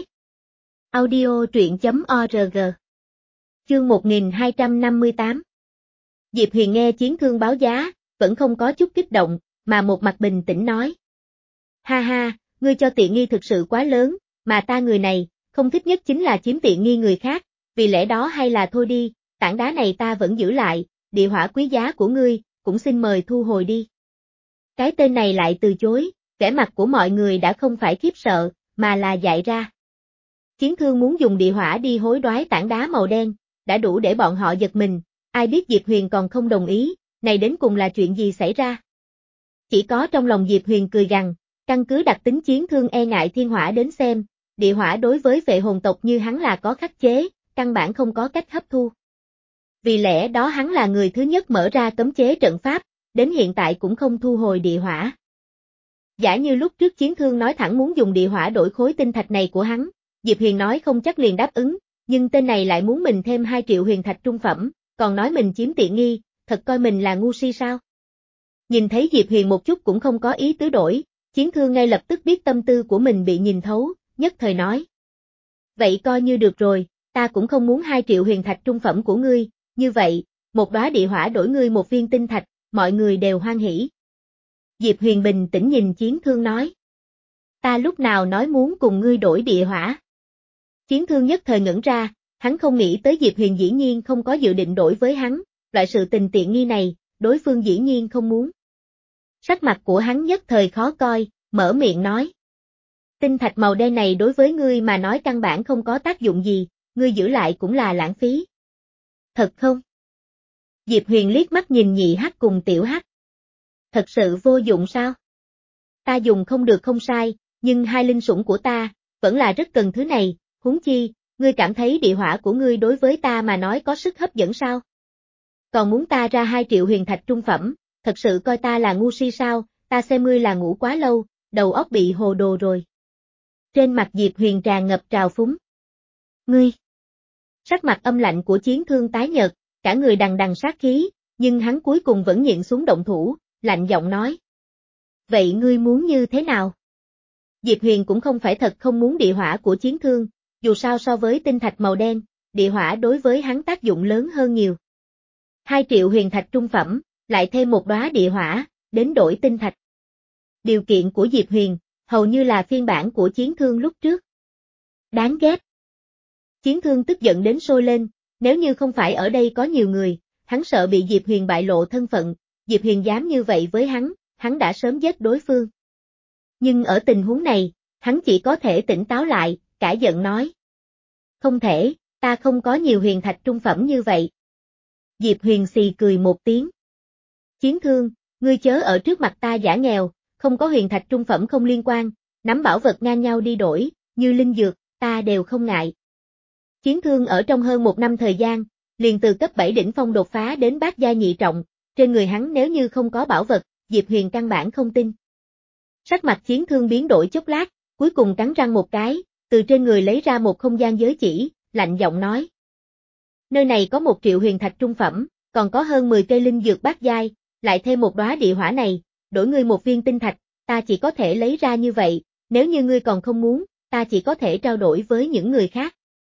Audio truyện chấm org. Chương một nghìn hai trăm năm mươi tám. Diệp Huyền nghe Chiến Thương báo giá, vẫn không có chút kích động, mà một mặt bình tĩnh nói. Ha ha, ngươi cho tiện nghi thực sự quá lớn, mà ta người này, không thích nhất chính là chiếm tiện nghi người khác, vì lẽ đó hay là thôi đi, tảng đá này ta vẫn giữ lại, địa hỏa quý giá của ngươi, cũng xin mời thu hồi đi. Cái tên này lại từ chối, vẻ mặt của mọi người đã không phải khiếp sợ, mà là dại ra. Chiến Thương muốn dùng địa hỏa đi hối đoái tảng đá màu đen, đã đủ để bọn họ giật mình, ai biết Diệp Huyền còn không đồng ý, này đến cùng là chuyện gì xảy ra. Chỉ có trong lòng Diệp Huyền cười gằn, Căn cứ đặc tính chiến thương e ngại thiên hỏa đến xem, địa hỏa đối với vệ hồn tộc như hắn là có khắc chế, căn bản không có cách hấp thu. Vì lẽ đó hắn là người thứ nhất mở ra cấm chế trận pháp, đến hiện tại cũng không thu hồi địa hỏa. Giả như lúc trước chiến thương nói thẳng muốn dùng địa hỏa đổi khối tinh thạch này của hắn, Diệp Huyền nói không chắc liền đáp ứng, nhưng tên này lại muốn mình thêm hai triệu huyền thạch trung phẩm, còn nói mình chiếm tiện nghi, thật coi mình là ngu si sao? Nhìn thấy Diệp Huyền một chút cũng không có ý tứ đổi, chiến thương ngay lập tức biết tâm tư của mình bị nhìn thấu, nhất thời nói. Vậy coi như được rồi, ta cũng không muốn hai triệu huyền thạch trung phẩm của ngươi, như vậy, một đóa địa hỏa đổi ngươi một viên tinh thạch, mọi người đều hoan hỉ. Diệp Huyền bình tĩnh nhìn chiến thương nói. Ta lúc nào nói muốn cùng ngươi đổi địa hỏa? Chiến thương nhất thời ngẩn ra, hắn không nghĩ tới Diệp Huyền dĩ nhiên không có dự định đổi với hắn, loại sự tình tiện nghi này, đối phương dĩ nhiên không muốn. Sắc mặt của hắn nhất thời khó coi, mở miệng nói. Tinh thạch màu đen này đối với ngươi mà nói căn bản không có tác dụng gì, ngươi giữ lại cũng là lãng phí. Thật không? Diệp Huyền liếc mắt nhìn nhị hắc cùng tiểu hắc. Thật sự vô dụng sao? Ta dùng không được không sai, nhưng hai linh sủng của ta, vẫn là rất cần thứ này, huống chi, ngươi cảm thấy địa hỏa của ngươi đối với ta mà nói có sức hấp dẫn sao? Còn muốn ta ra hai triệu huyền thạch trung phẩm, thật sự coi ta là ngu si sao, ta xem ngươi là ngủ quá lâu, đầu óc bị hồ đồ rồi. Trên mặt Diệp Huyền tràn ngập trào phúng. Ngươi! Sắc mặt âm lạnh của chiến thương tái nhợt, cả người đằng đằng sát khí, nhưng hắn cuối cùng vẫn nhịn xuống động thủ, lạnh giọng nói. Vậy ngươi muốn như thế nào? Diệp Huyền cũng không phải thật không muốn địa hỏa của chiến thương, dù sao so với tinh thạch màu đen, địa hỏa đối với hắn tác dụng lớn hơn nhiều. Hai triệu huyền thạch trung phẩm, lại thêm một đóa địa hỏa, đến đổi tinh thạch. Điều kiện của Diệp Huyền, hầu như là phiên bản của chiến thương lúc trước. Đáng ghét. Chiến thương tức giận đến sôi lên, nếu như không phải ở đây có nhiều người, hắn sợ bị Diệp Huyền bại lộ thân phận, Diệp Huyền dám như vậy với hắn, hắn đã sớm giết đối phương. Nhưng ở tình huống này, hắn chỉ có thể tỉnh táo lại, cãi giận nói. Không thể, ta không có nhiều huyền thạch trung phẩm như vậy. Diệp Huyền xì cười một tiếng. Chiến thương, ngươi chớ ở trước mặt ta giả nghèo, không có huyền thạch trung phẩm không liên quan, nắm bảo vật ngang nhau đi đổi, như linh dược, ta đều không ngại. Chiến thương ở trong hơn một năm thời gian, liền từ cấp bảy đỉnh phong đột phá đến bát giai nhị trọng, trên người hắn nếu như không có bảo vật, Diệp Huyền căn bản không tin. Sắc mặt chiến thương biến đổi chốc lát, cuối cùng cắn răng một cái, từ trên người lấy ra một không gian giới chỉ, lạnh giọng nói. Nơi này có một triệu huyền thạch trung phẩm, còn có hơn mười cây linh dược bát giai, lại thêm một đóa địa hỏa này, đổi ngươi một viên tinh thạch, ta chỉ có thể lấy ra như vậy, nếu như ngươi còn không muốn, ta chỉ có thể trao đổi với những người khác.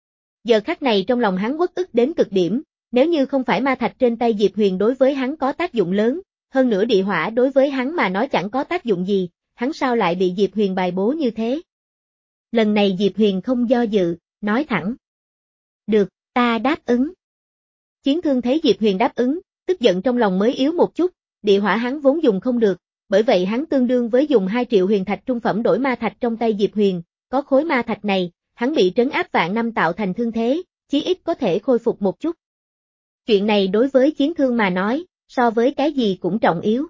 Giờ khắc này trong lòng hắn uất ức đến cực điểm, nếu như không phải ma thạch trên tay Diệp Huyền đối với hắn có tác dụng lớn, hơn nữa địa hỏa đối với hắn mà nói chẳng có tác dụng gì, hắn sao lại bị Diệp Huyền bài bố như thế? Lần này Diệp Huyền không do dự, nói thẳng. Được, ta đáp ứng. Chiến thương thấy Diệp Huyền đáp ứng, tức giận trong lòng mới yếu một chút, địa hỏa hắn vốn dùng không được, bởi vậy hắn tương đương với dùng hai triệu huyền thạch trung phẩm đổi ma thạch trong tay Diệp Huyền, có khối ma thạch này, hắn bị trấn áp vạn năm tạo thành thương thế, chí ít có thể khôi phục một chút. Chuyện này đối với chiến thương mà nói, so với cái gì cũng trọng yếu.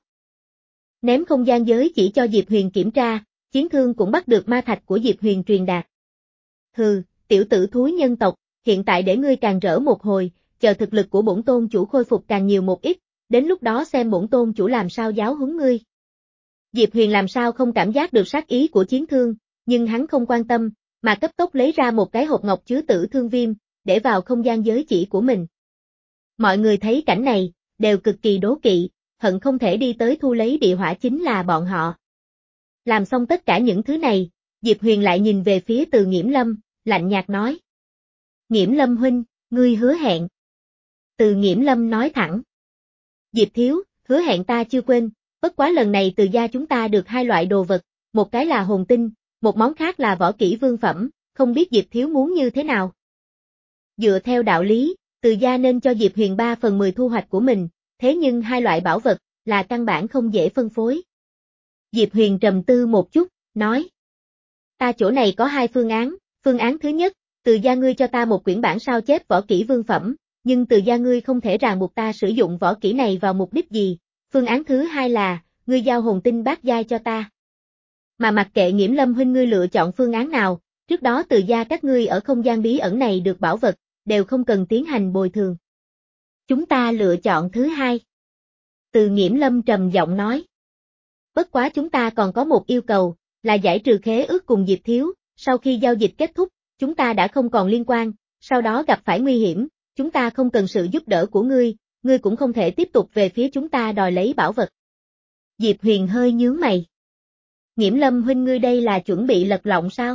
Ném không gian giới chỉ cho Diệp Huyền kiểm tra, chiến thương cũng bắt được ma thạch của Diệp Huyền truyền đạt. Hừ, tiểu tử thúi nhân tộc, hiện tại để ngươi càng rỡ một hồi, chờ thực lực của bổn tôn chủ khôi phục càng nhiều một ít, đến lúc đó xem bổn tôn chủ làm sao giáo huấn ngươi. Diệp Huyền làm sao không cảm giác được sát ý của chiến thương, nhưng hắn không quan tâm, mà cấp tốc lấy ra một cái hộp ngọc chứa tử thương viêm, để vào không gian giới chỉ của mình. Mọi người thấy cảnh này, đều cực kỳ đố kỵ, hận không thể đi tới thu lấy địa hỏa chính là bọn họ. Làm xong tất cả những thứ này, Diệp Huyền lại nhìn về phía Từ Nghiễm Lâm, lạnh nhạt nói. Nghiễm Lâm huynh, ngươi hứa hẹn. Từ Nghiễm Lâm nói thẳng. Diệp thiếu, hứa hẹn ta chưa quên, bất quá lần này từ gia chúng ta được hai loại đồ vật, một cái là hồn tinh, một món khác là võ kỹ vương phẩm, không biết Diệp thiếu muốn như thế nào. Dựa theo đạo lý, từ gia nên cho Diệp Huyền ba phần mười thu hoạch của mình, thế nhưng hai loại bảo vật, là căn bản không dễ phân phối. Diệp Huyền trầm tư một chút, nói. Ta chỗ này có hai phương án, phương án thứ nhất, từ gia ngươi cho ta một quyển bản sao chép võ kỹ vương phẩm, nhưng từ gia ngươi không thể ràng buộc ta sử dụng võ kỹ này vào mục đích gì, phương án thứ hai là, ngươi giao hồn tinh bát giai cho ta. Mà mặc kệ Nghiễm Lâm huynh ngươi lựa chọn phương án nào, trước đó Từ gia các ngươi ở không gian bí ẩn này được bảo vật, đều không cần tiến hành bồi thường. Chúng ta lựa chọn thứ hai. Từ Nghiễm Lâm trầm giọng nói. Bất quá chúng ta còn có một yêu cầu, là giải trừ khế ước cùng Diệp Thiếu, sau khi giao dịch kết thúc, chúng ta đã không còn liên quan, sau đó gặp phải nguy hiểm, chúng ta không cần sự giúp đỡ của ngươi, ngươi cũng không thể tiếp tục về phía chúng ta đòi lấy bảo vật. Diệp Huyền hơi nhướng mày. Nghiễm Lâm huynh ngươi đây là chuẩn bị lật lọng sao?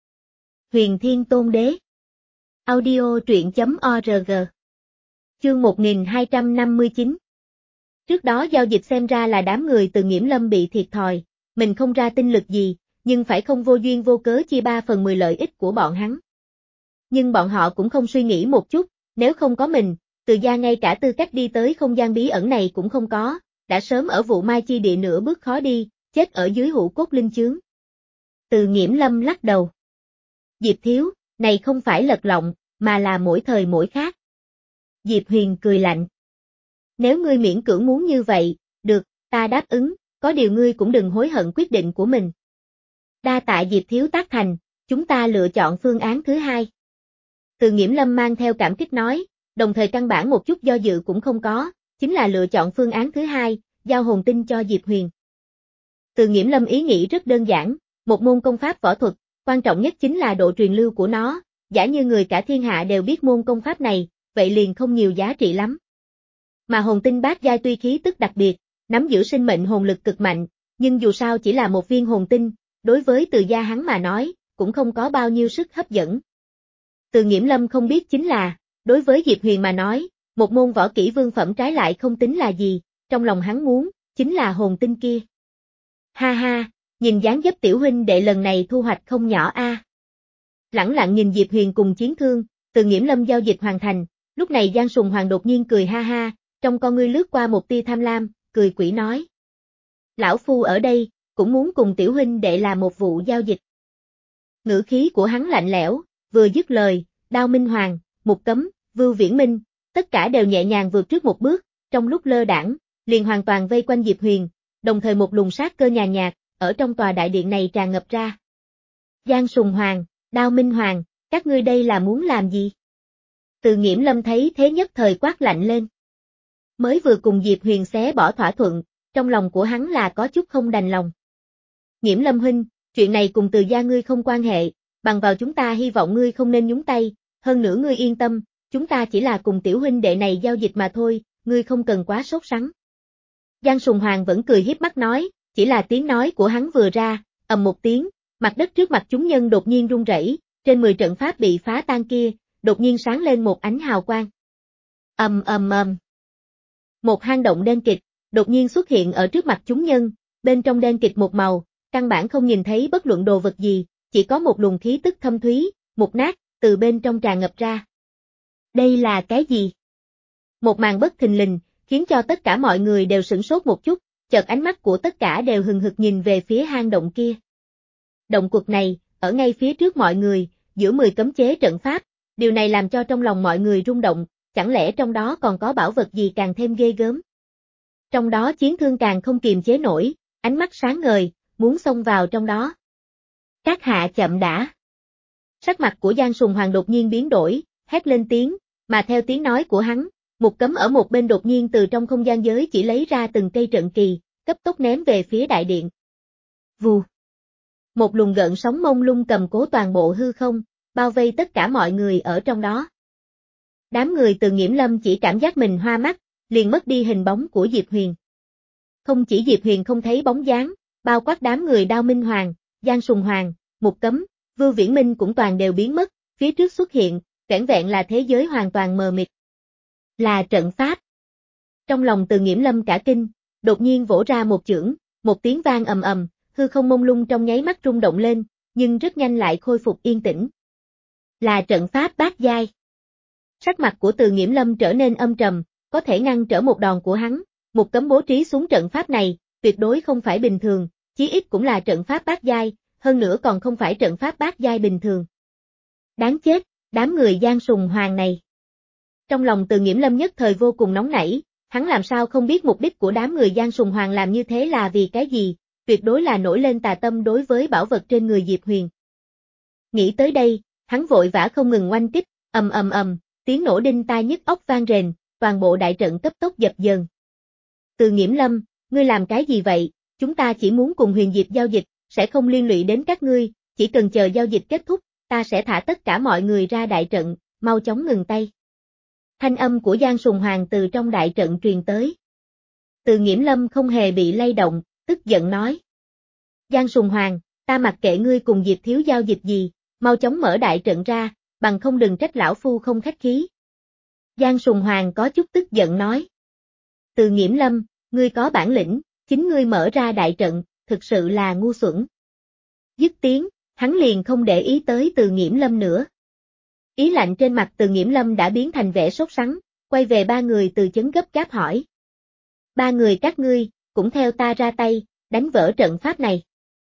Huyền Thiên Tôn Đế. Audio truyện chấm org. Chương một nghìn hai trăm năm mươi chín. Trước đó giao dịch xem ra là đám người từ Nghiễm Lâm bị thiệt thòi, mình không ra tinh lực gì, nhưng phải không vô duyên vô cớ chia ba phần mười lợi ích của bọn hắn. Nhưng bọn họ cũng không suy nghĩ một chút, nếu không có mình, Từ gia ngay cả tư cách đi tới không gian bí ẩn này cũng không có, đã sớm ở vụ mai chi địa nửa bước khó đi, chết ở dưới hũ cốt linh chướng. Từ Nghiễm Lâm lắc đầu. Diệp Thiếu, này không phải lật lọng, mà là mỗi thời mỗi khác. Diệp Huyền cười lạnh. Nếu ngươi miễn cưỡng muốn như vậy, được, ta đáp ứng, có điều ngươi cũng đừng hối hận quyết định của mình. Đa tạ Diệp Thiếu tác thành, chúng ta lựa chọn phương án thứ hai. Từ Nghiễm Lâm mang theo cảm kích nói, đồng thời căn bản một chút do dự cũng không có, chính là lựa chọn phương án thứ hai, giao hồn tinh cho Diệp Huyền. Từ Nghiễm Lâm ý nghĩ rất đơn giản, một môn công pháp võ thuật, quan trọng nhất chính là độ truyền lưu của nó, giả như người cả thiên hạ đều biết môn công pháp này, vậy liền không nhiều giá trị lắm. Mà hồn tinh bát giai tuy khí tức đặc biệt, nắm giữ sinh mệnh hồn lực cực mạnh, nhưng dù sao chỉ là một viên hồn tinh, đối với Từ gia hắn mà nói, cũng không có bao nhiêu sức hấp dẫn. Từ Nghiễm Lâm không biết chính là, đối với Diệp Huyền mà nói, một môn võ kỹ vương phẩm trái lại không tính là gì, trong lòng hắn muốn, chính là hồn tinh kia. Ha ha, nhìn dáng dấp tiểu huynh đệ lần này thu hoạch không nhỏ a. À. Lẳng lặng nhìn Diệp Huyền cùng chiến thương, Từ Nghiễm Lâm giao dịch hoàn thành, lúc này Giang Sùng Hoàng đột nhiên cười ha ha, trong con ngươi lướt qua một tia tham lam, cười quỷ nói. Lão Phu ở đây, cũng muốn cùng tiểu huynh đệ làm một vụ giao dịch. Ngữ khí của hắn lạnh lẽo, vừa dứt lời, Đao Minh Hoàng, Mục Cấm, Vưu Viễn Minh, tất cả đều nhẹ nhàng vượt trước một bước, trong lúc lơ đãng, liền hoàn toàn vây quanh Diệp Huyền, đồng thời một luồng sát cơ nhàn nhạt, ở trong tòa đại điện này tràn ngập ra. Giang Sùng Hoàng, Đao Minh Hoàng, các ngươi đây là muốn làm gì? Từ Nghiễm Lâm thấy thế nhất thời quát lạnh lên. Mới vừa cùng Diệp Huyền xé bỏ thỏa thuận, trong lòng của hắn là có chút không đành lòng. Nghiễm Lâm huynh, chuyện này cùng Từ gia ngươi không quan hệ, bằng vào chúng ta hy vọng ngươi không nên nhúng tay, hơn nữa ngươi yên tâm, chúng ta chỉ là cùng tiểu huynh đệ này giao dịch mà thôi, ngươi không cần quá sốt sắng. Giang Sùng Hoàng vẫn cười hiếp mắt nói, chỉ là tiếng nói của hắn vừa ra, ầm một tiếng, mặt đất trước mặt chúng nhân đột nhiên rung rẩy, trên mười trận pháp bị phá tan kia, đột nhiên sáng lên một ánh hào quang. Ầm ầm ầm. Một hang động đen kịt, đột nhiên xuất hiện ở trước mặt chúng nhân, bên trong đen kịt một màu, căn bản không nhìn thấy bất luận đồ vật gì, chỉ có một luồng khí tức thâm thúy, mục nát, từ bên trong tràn ngập ra. Đây là cái gì? Một màn bất thình lình, khiến cho tất cả mọi người đều sửng sốt một chút, chợt ánh mắt của tất cả đều hừng hực nhìn về phía hang động kia. Động quật này, ở ngay phía trước mọi người, giữa mười cấm chế trận pháp, điều này làm cho trong lòng mọi người rung động, chẳng lẽ trong đó còn có bảo vật gì càng thêm ghê gớm. Trong đó chiến thương càng không kiềm chế nổi, ánh mắt sáng ngời, muốn xông vào trong đó. Các hạ chậm đã. Sắc mặt của Giang Sùng Hoàng đột nhiên biến đổi, hét lên tiếng, mà theo tiếng nói của hắn, Mục Cấm ở một bên đột nhiên từ trong không gian giới chỉ lấy ra từng cây trận kỳ, cấp tốc ném về phía đại điện. Vù. Một luồng gợn sóng mông lung cầm cố toàn bộ hư không, bao vây tất cả mọi người ở trong đó. Đám người Từ Nghiễm Lâm chỉ cảm giác mình hoa mắt, liền mất đi hình bóng của Diệp Huyền. Không chỉ Diệp Huyền không thấy bóng dáng, bao quát đám người Đao Minh Hoàng, Giang Sùng Hoàng, Mục Cấm, Vưu Viễn Minh cũng toàn đều biến mất, phía trước xuất hiện, vẻn vẹn là thế giới hoàn toàn mờ mịt. Là trận pháp. Trong lòng Từ Nghiễm Lâm cả kinh, đột nhiên vỗ ra một chưởng, một tiếng vang ầm ầm, hư không mông lung trong nháy mắt rung động lên, nhưng rất nhanh lại khôi phục yên tĩnh. Là trận pháp bát giai. Sắc mặt của Từ Nghiễm Lâm trở nên âm trầm, có thể ngăn trở một đòn của hắn, Mục Cấm bố trí xuống trận pháp này, tuyệt đối không phải bình thường, chí ít cũng là trận pháp bát giai, hơn nữa còn không phải trận pháp bát giai bình thường. Đáng chết, đám người Giang Sùng Hoàng này. Trong lòng Từ Nghiễm Lâm nhất thời vô cùng nóng nảy, hắn làm sao không biết mục đích của đám người Giang Sùng Hoàng làm như thế là vì cái gì, tuyệt đối là nổi lên tà tâm đối với bảo vật trên người Diệp Huyền. Nghĩ tới đây, hắn vội vã không ngừng oanh kích, ầm ầm ầm, tiếng nổ đinh tai nhức óc vang rền, toàn bộ đại trận cấp tốc dập dờn. Từ Nghiễm Lâm, ngươi làm cái gì vậy? Chúng ta chỉ muốn cùng Huyền Diệp giao dịch, sẽ không liên lụy đến các ngươi, chỉ cần chờ giao dịch kết thúc, ta sẽ thả tất cả mọi người ra đại trận, mau chóng ngừng tay. Thanh âm của Giang Sùng Hoàng từ trong đại trận truyền tới. Từ Nghiễm Lâm không hề bị lay động, tức giận nói. Giang Sùng Hoàng, ta mặc kệ ngươi cùng Diệp Thiếu giao dịch gì, mau chóng mở đại trận ra, bằng không đừng trách lão phu không khách khí. Giang Sùng Hoàng có chút tức giận nói. Từ Nghiễm Lâm, ngươi có bản lĩnh, chính ngươi mở ra đại trận, thực sự là ngu xuẩn. Dứt tiếng, hắn liền không để ý tới Từ Nghiễm Lâm nữa. Ý lạnh trên mặt Từ Nghiễm Lâm đã biến thành vẻ sốt sắng, quay về ba người từ chấn gấp gáp hỏi. Ba người các ngươi, cũng theo ta ra tay, đánh vỡ trận pháp này.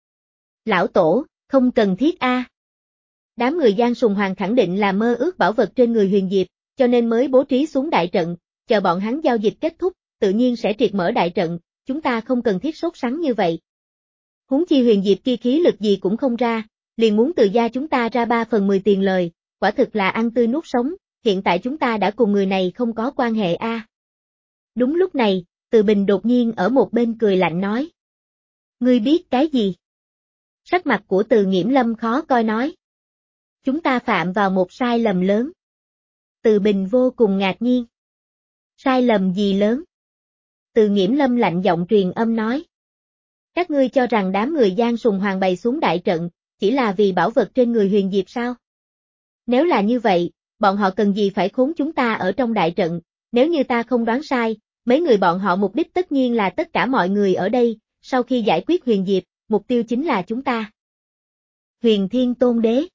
Lão Tổ, không cần thiết a. Đám người Giang Sùng Hoàng khẳng định là mơ ước bảo vật trên người Huyền Diệp, cho nên mới bố trí xuống đại trận, chờ bọn hắn giao dịch kết thúc, tự nhiên sẽ triệt mở đại trận, chúng ta không cần thiết sốt sắng như vậy. Huống chi Huyền Diệp kia khí lực gì cũng không ra, liền muốn từ gia chúng ta ra ba phần mười tiền lời, quả thực là ăn tươi nuốt sống, hiện tại chúng ta đã cùng người này không có quan hệ a. À. Đúng lúc này, Từ Bình đột nhiên ở một bên cười lạnh nói. Ngươi biết cái gì? Sắc mặt của Từ Nghiễm Lâm khó coi nói. Chúng ta phạm vào một sai lầm lớn. Từ Bình vô cùng ngạc nhiên. Sai lầm gì lớn? Từ Nghiễm Lâm lạnh giọng truyền âm nói. Các ngươi cho rằng đám người Giang Sùng Hoàng bày xuống đại trận, chỉ là vì bảo vật trên người Huyền Diệp sao? Nếu là như vậy, bọn họ cần gì phải khốn chúng ta ở trong đại trận, nếu như ta không đoán sai, mấy người bọn họ mục đích tất nhiên là tất cả mọi người ở đây, sau khi giải quyết Huyền Diệp, mục tiêu chính là chúng ta. Huyền Thiên Tôn Đế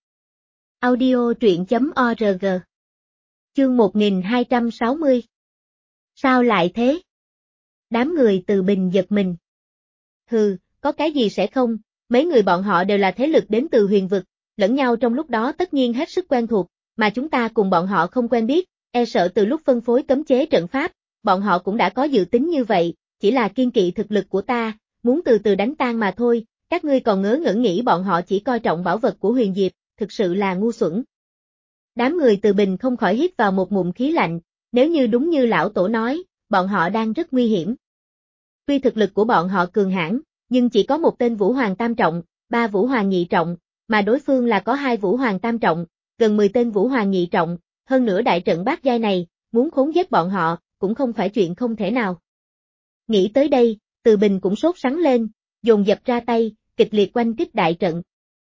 Audio truyện chấm org Chương một nghìn hai trăm sáu mươi Sao lại thế? Đám người Từ Bình giật mình. Hừ, có cái gì sẽ không, mấy người bọn họ đều là thế lực đến từ huyền vực, lẫn nhau trong lúc đó tất nhiên hết sức quen thuộc, mà chúng ta cùng bọn họ không quen biết, e sợ từ lúc phân phối cấm chế trận pháp, bọn họ cũng đã có dự tính như vậy, chỉ là kiên kỵ thực lực của ta, muốn từ từ đánh tan mà thôi, các ngươi còn ngớ ngẩn nghĩ bọn họ chỉ coi trọng bảo vật của Huyền Diệp, thực sự là ngu xuẩn. Đám người Từ Bình không khỏi hít vào một ngụm khí lạnh, nếu như đúng như lão tổ nói, bọn họ đang rất nguy hiểm. Tuy thực lực của bọn họ cường hãn, nhưng chỉ có một tên Vũ Hoàng Tam Trọng, ba Vũ Hoàng Nhị Trọng, mà đối phương là có hai Vũ Hoàng Tam Trọng, gần mười tên Vũ Hoàng Nhị Trọng, hơn nữa đại trận bát giai này, muốn khốn giết bọn họ, cũng không phải chuyện không thể nào. Nghĩ tới đây, Từ Bình cũng sốt sắng lên, dồn dập ra tay, kịch liệt quanh kích đại trận.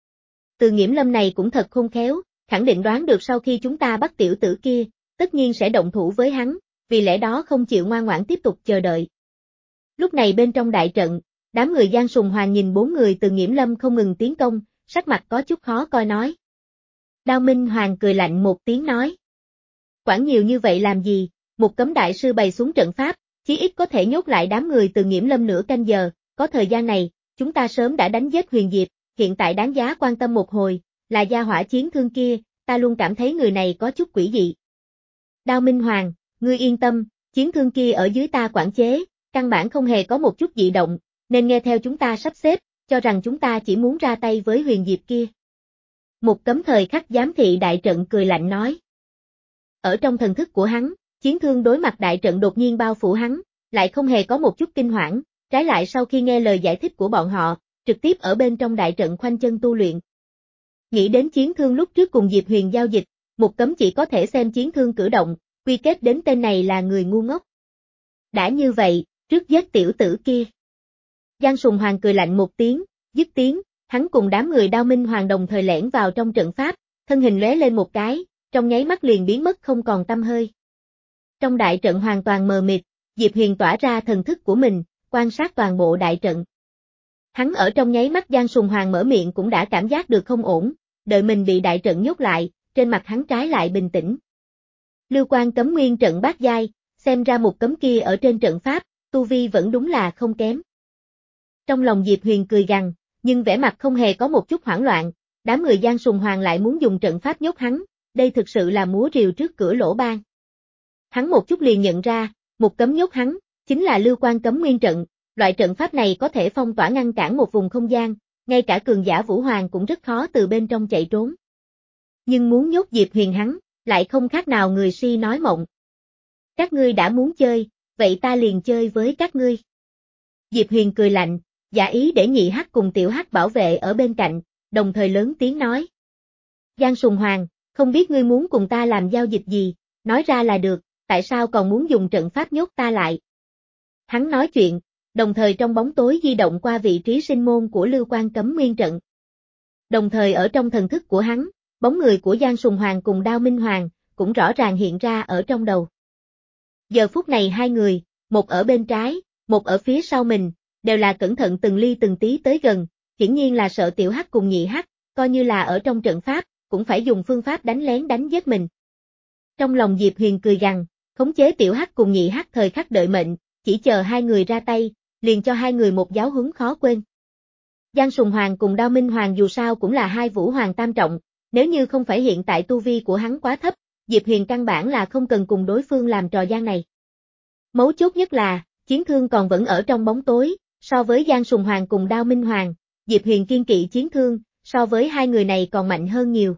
Từ Nghiễm Lâm này cũng thật khôn khéo, khẳng định đoán được sau khi chúng ta bắt tiểu tử kia, tất nhiên sẽ động thủ với hắn, vì lẽ đó không chịu ngoan ngoãn tiếp tục chờ đợi. Lúc này bên trong đại trận, đám người Giang Sùng Hoàng nhìn bốn người Từ Nghiễm Lâm không ngừng tiến công, sắc mặt có chút khó coi nói. Đao Minh Hoàng cười lạnh một tiếng nói. Quản nhiều như vậy làm gì, một cấm đại sư bày xuống trận pháp, chí ít có thể nhốt lại đám người Từ Nghiễm Lâm nửa canh giờ, có thời gian này, chúng ta sớm đã đánh giết Huyền Diệp, hiện tại đáng giá quan tâm một hồi, là gia hỏa chiến thương kia, ta luôn cảm thấy người này có chút quỷ dị. Đao Minh Hoàng, ngươi yên tâm, chiến thương kia ở dưới ta quản chế, căn bản không hề có một chút dị động, nên nghe theo chúng ta sắp xếp, cho rằng chúng ta chỉ muốn ra tay với Huyền Diệp kia. Một cấm thời khắc giám thị đại trận cười lạnh nói. Ở trong thần thức của hắn, chiến thương đối mặt đại trận đột nhiên bao phủ hắn, lại không hề có một chút kinh hoảng, trái lại sau khi nghe lời giải thích của bọn họ, trực tiếp ở bên trong đại trận khoanh chân tu luyện. Nghĩ đến chiến thương lúc trước cùng Diệp Huyền giao dịch, một cấm chỉ có thể xem chiến thương cử động, quy kết đến tên này là người ngu ngốc. Đã như vậy, trước giết tiểu tử kia. Giang Sùng Hoàng cười lạnh một tiếng, dứt tiếng, hắn cùng đám người Đao Minh Hoàng đồng thời lẻn vào trong trận pháp, thân hình lóe lên một cái, trong nháy mắt liền biến mất không còn tăm hơi. Trong đại trận hoàn toàn mờ mịt, Diệp Huyền tỏa ra thần thức của mình, quan sát toàn bộ đại trận. Hắn ở trong nháy mắt Giang Sùng Hoàng mở miệng cũng đã cảm giác được không ổn, đợi mình bị đại trận nhốt lại, trên mặt hắn trái lại bình tĩnh. Lưu Quan cấm nguyên trận bát giai, xem ra một cấm kia ở trên trận pháp, tu vi vẫn đúng là không kém. Trong lòng Diệp Huyền cười gằn, nhưng vẻ mặt không hề có một chút hoảng loạn, đám người Giang Sùng Hoàng lại muốn dùng trận pháp nhốt hắn, đây thực sự là múa rìu trước cửa lỗ ban. Hắn một chút liền nhận ra, một cấm nhốt hắn, chính là Lưu Quan cấm nguyên trận, loại trận pháp này có thể phong tỏa ngăn cản một vùng không gian, ngay cả cường giả Vũ Hoàng cũng rất khó từ bên trong chạy trốn. Nhưng muốn nhốt Diệp Huyền hắn, lại không khác nào người si nói mộng. Các ngươi đã muốn chơi, vậy ta liền chơi với các ngươi. Diệp Huyền cười lạnh, giả ý để nhị hắc cùng tiểu hắc bảo vệ ở bên cạnh, đồng thời lớn tiếng nói. Giang Sùng Hoàng, không biết ngươi muốn cùng ta làm giao dịch gì, nói ra là được, tại sao còn muốn dùng trận pháp nhốt ta lại? Hắn nói chuyện, đồng thời trong bóng tối di động qua vị trí sinh môn của Lưu Quan Cấm Nguyên trận. Đồng thời ở trong thần thức của hắn, bóng người của Giang Sùng Hoàng cùng Đao Minh Hoàng, cũng rõ ràng hiện ra ở trong đầu. Giờ phút này hai người, một ở bên trái, một ở phía sau mình, đều là cẩn thận từng ly từng tí tới gần, hiển nhiên là sợ tiểu hắc cùng nhị hắc, coi như là ở trong trận pháp, cũng phải dùng phương pháp đánh lén đánh giết mình. Trong lòng Diệp Huyền cười gằn, khống chế tiểu hắc cùng nhị hắc thời khắc đợi mệnh, chỉ chờ hai người ra tay, liền cho hai người một giáo huấn khó quên. Giang Sùng Hoàng cùng Đao Minh Hoàng dù sao cũng là hai Vũ Hoàng tam trọng, nếu như không phải hiện tại tu vi của hắn quá thấp, Diệp Huyền căn bản là không cần cùng đối phương làm trò gian này. Mấu chốt nhất là, chiến thương còn vẫn ở trong bóng tối, so với Giang Sùng Hoàng cùng Đao Minh Hoàng, Diệp Huyền kiên kỵ chiến thương, so với hai người này còn mạnh hơn nhiều.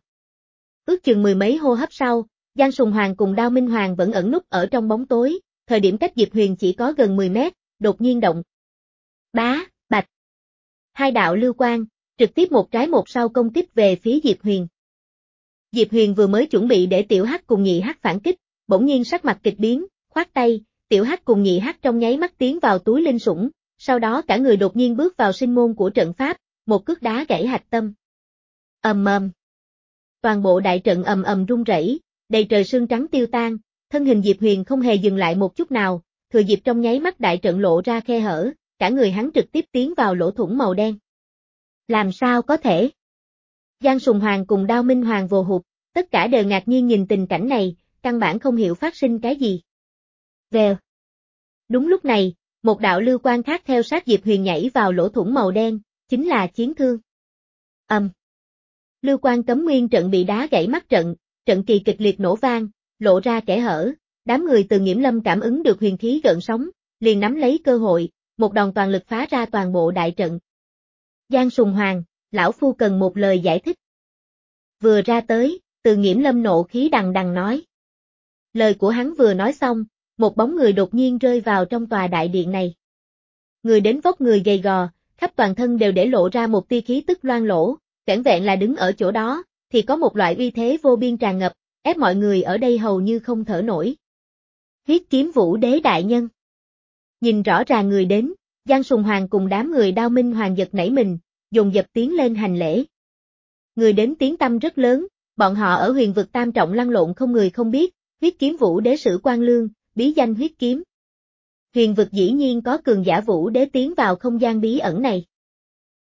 Ước chừng mười mấy hô hấp sau, Giang Sùng Hoàng cùng Đao Minh Hoàng vẫn ẩn núp ở trong bóng tối, thời điểm cách Diệp Huyền chỉ có gần mười mét, đột nhiên động. Bá, bạch. Hai đạo lưu quang, trực tiếp một trái một sau công kích về phía Diệp Huyền. Diệp Huyền vừa mới chuẩn bị để tiểu hắc cùng nhị hắc phản kích, bỗng nhiên sắc mặt kịch biến, khoát tay, tiểu hắc cùng nhị hắc trong nháy mắt tiến vào túi linh sủng, sau đó cả người đột nhiên bước vào sinh môn của trận pháp, một cước đá gãy hạch tâm. Ầm ầm. Toàn bộ đại trận ầm ầm rung rẩy, đầy trời sương trắng tiêu tan, thân hình Diệp Huyền không hề dừng lại một chút nào, thừa dịp trong nháy mắt đại trận lộ ra khe hở, cả người hắn trực tiếp tiến vào lỗ thủng màu đen. Làm sao có thể? Giang Sùng Hoàng cùng Đao Minh Hoàng vồ hụt, tất cả đều ngạc nhiên nhìn tình cảnh này, căn bản không hiểu phát sinh cái gì. Vèo. Đúng lúc này, một đạo lưu quang khác theo sát Diệp Huyền nhảy vào lỗ thủng màu đen, chính là chiến thương. Ầm. Um. Lưu Quan Cấm Nguyên trận bị đá gãy mắt trận, trận kỳ kịch liệt nổ vang, lộ ra kẽ hở, đám người từ Nghiễm Lâm cảm ứng được huyền khí gợn sóng, liền nắm lấy cơ hội, một đòn toàn lực phá ra toàn bộ đại trận. Giang Sùng Hoàng, lão phu cần một lời giải thích. Vừa ra tới, từ Nghiễm Lâm nộ khí đằng đằng nói. Lời của hắn vừa nói xong, một bóng người đột nhiên rơi vào trong tòa đại điện này. Người đến vóc người gầy gò, khắp toàn thân đều để lộ ra một tia khí tức loang lỗ, vẻn vẹn là đứng ở chỗ đó, thì có một loại uy thế vô biên tràn ngập, ép mọi người ở đây hầu như không thở nổi. Huyết Kiếm Vũ Đế đại nhân. Nhìn rõ ràng người đến, Giang Sùng Hoàng cùng đám người Đao Minh Hoàng giật nảy mình, dồn dập tiến lên hành lễ. Người đến tiếng tăm rất lớn, bọn họ ở huyền vực tam trọng lăn lộn không người không biết, Huyết Kiếm Vũ Đế Sử Quan Lương, bí danh Huyết Kiếm. Huyền vực dĩ nhiên có cường giả Vũ Đế tiến vào không gian bí ẩn này.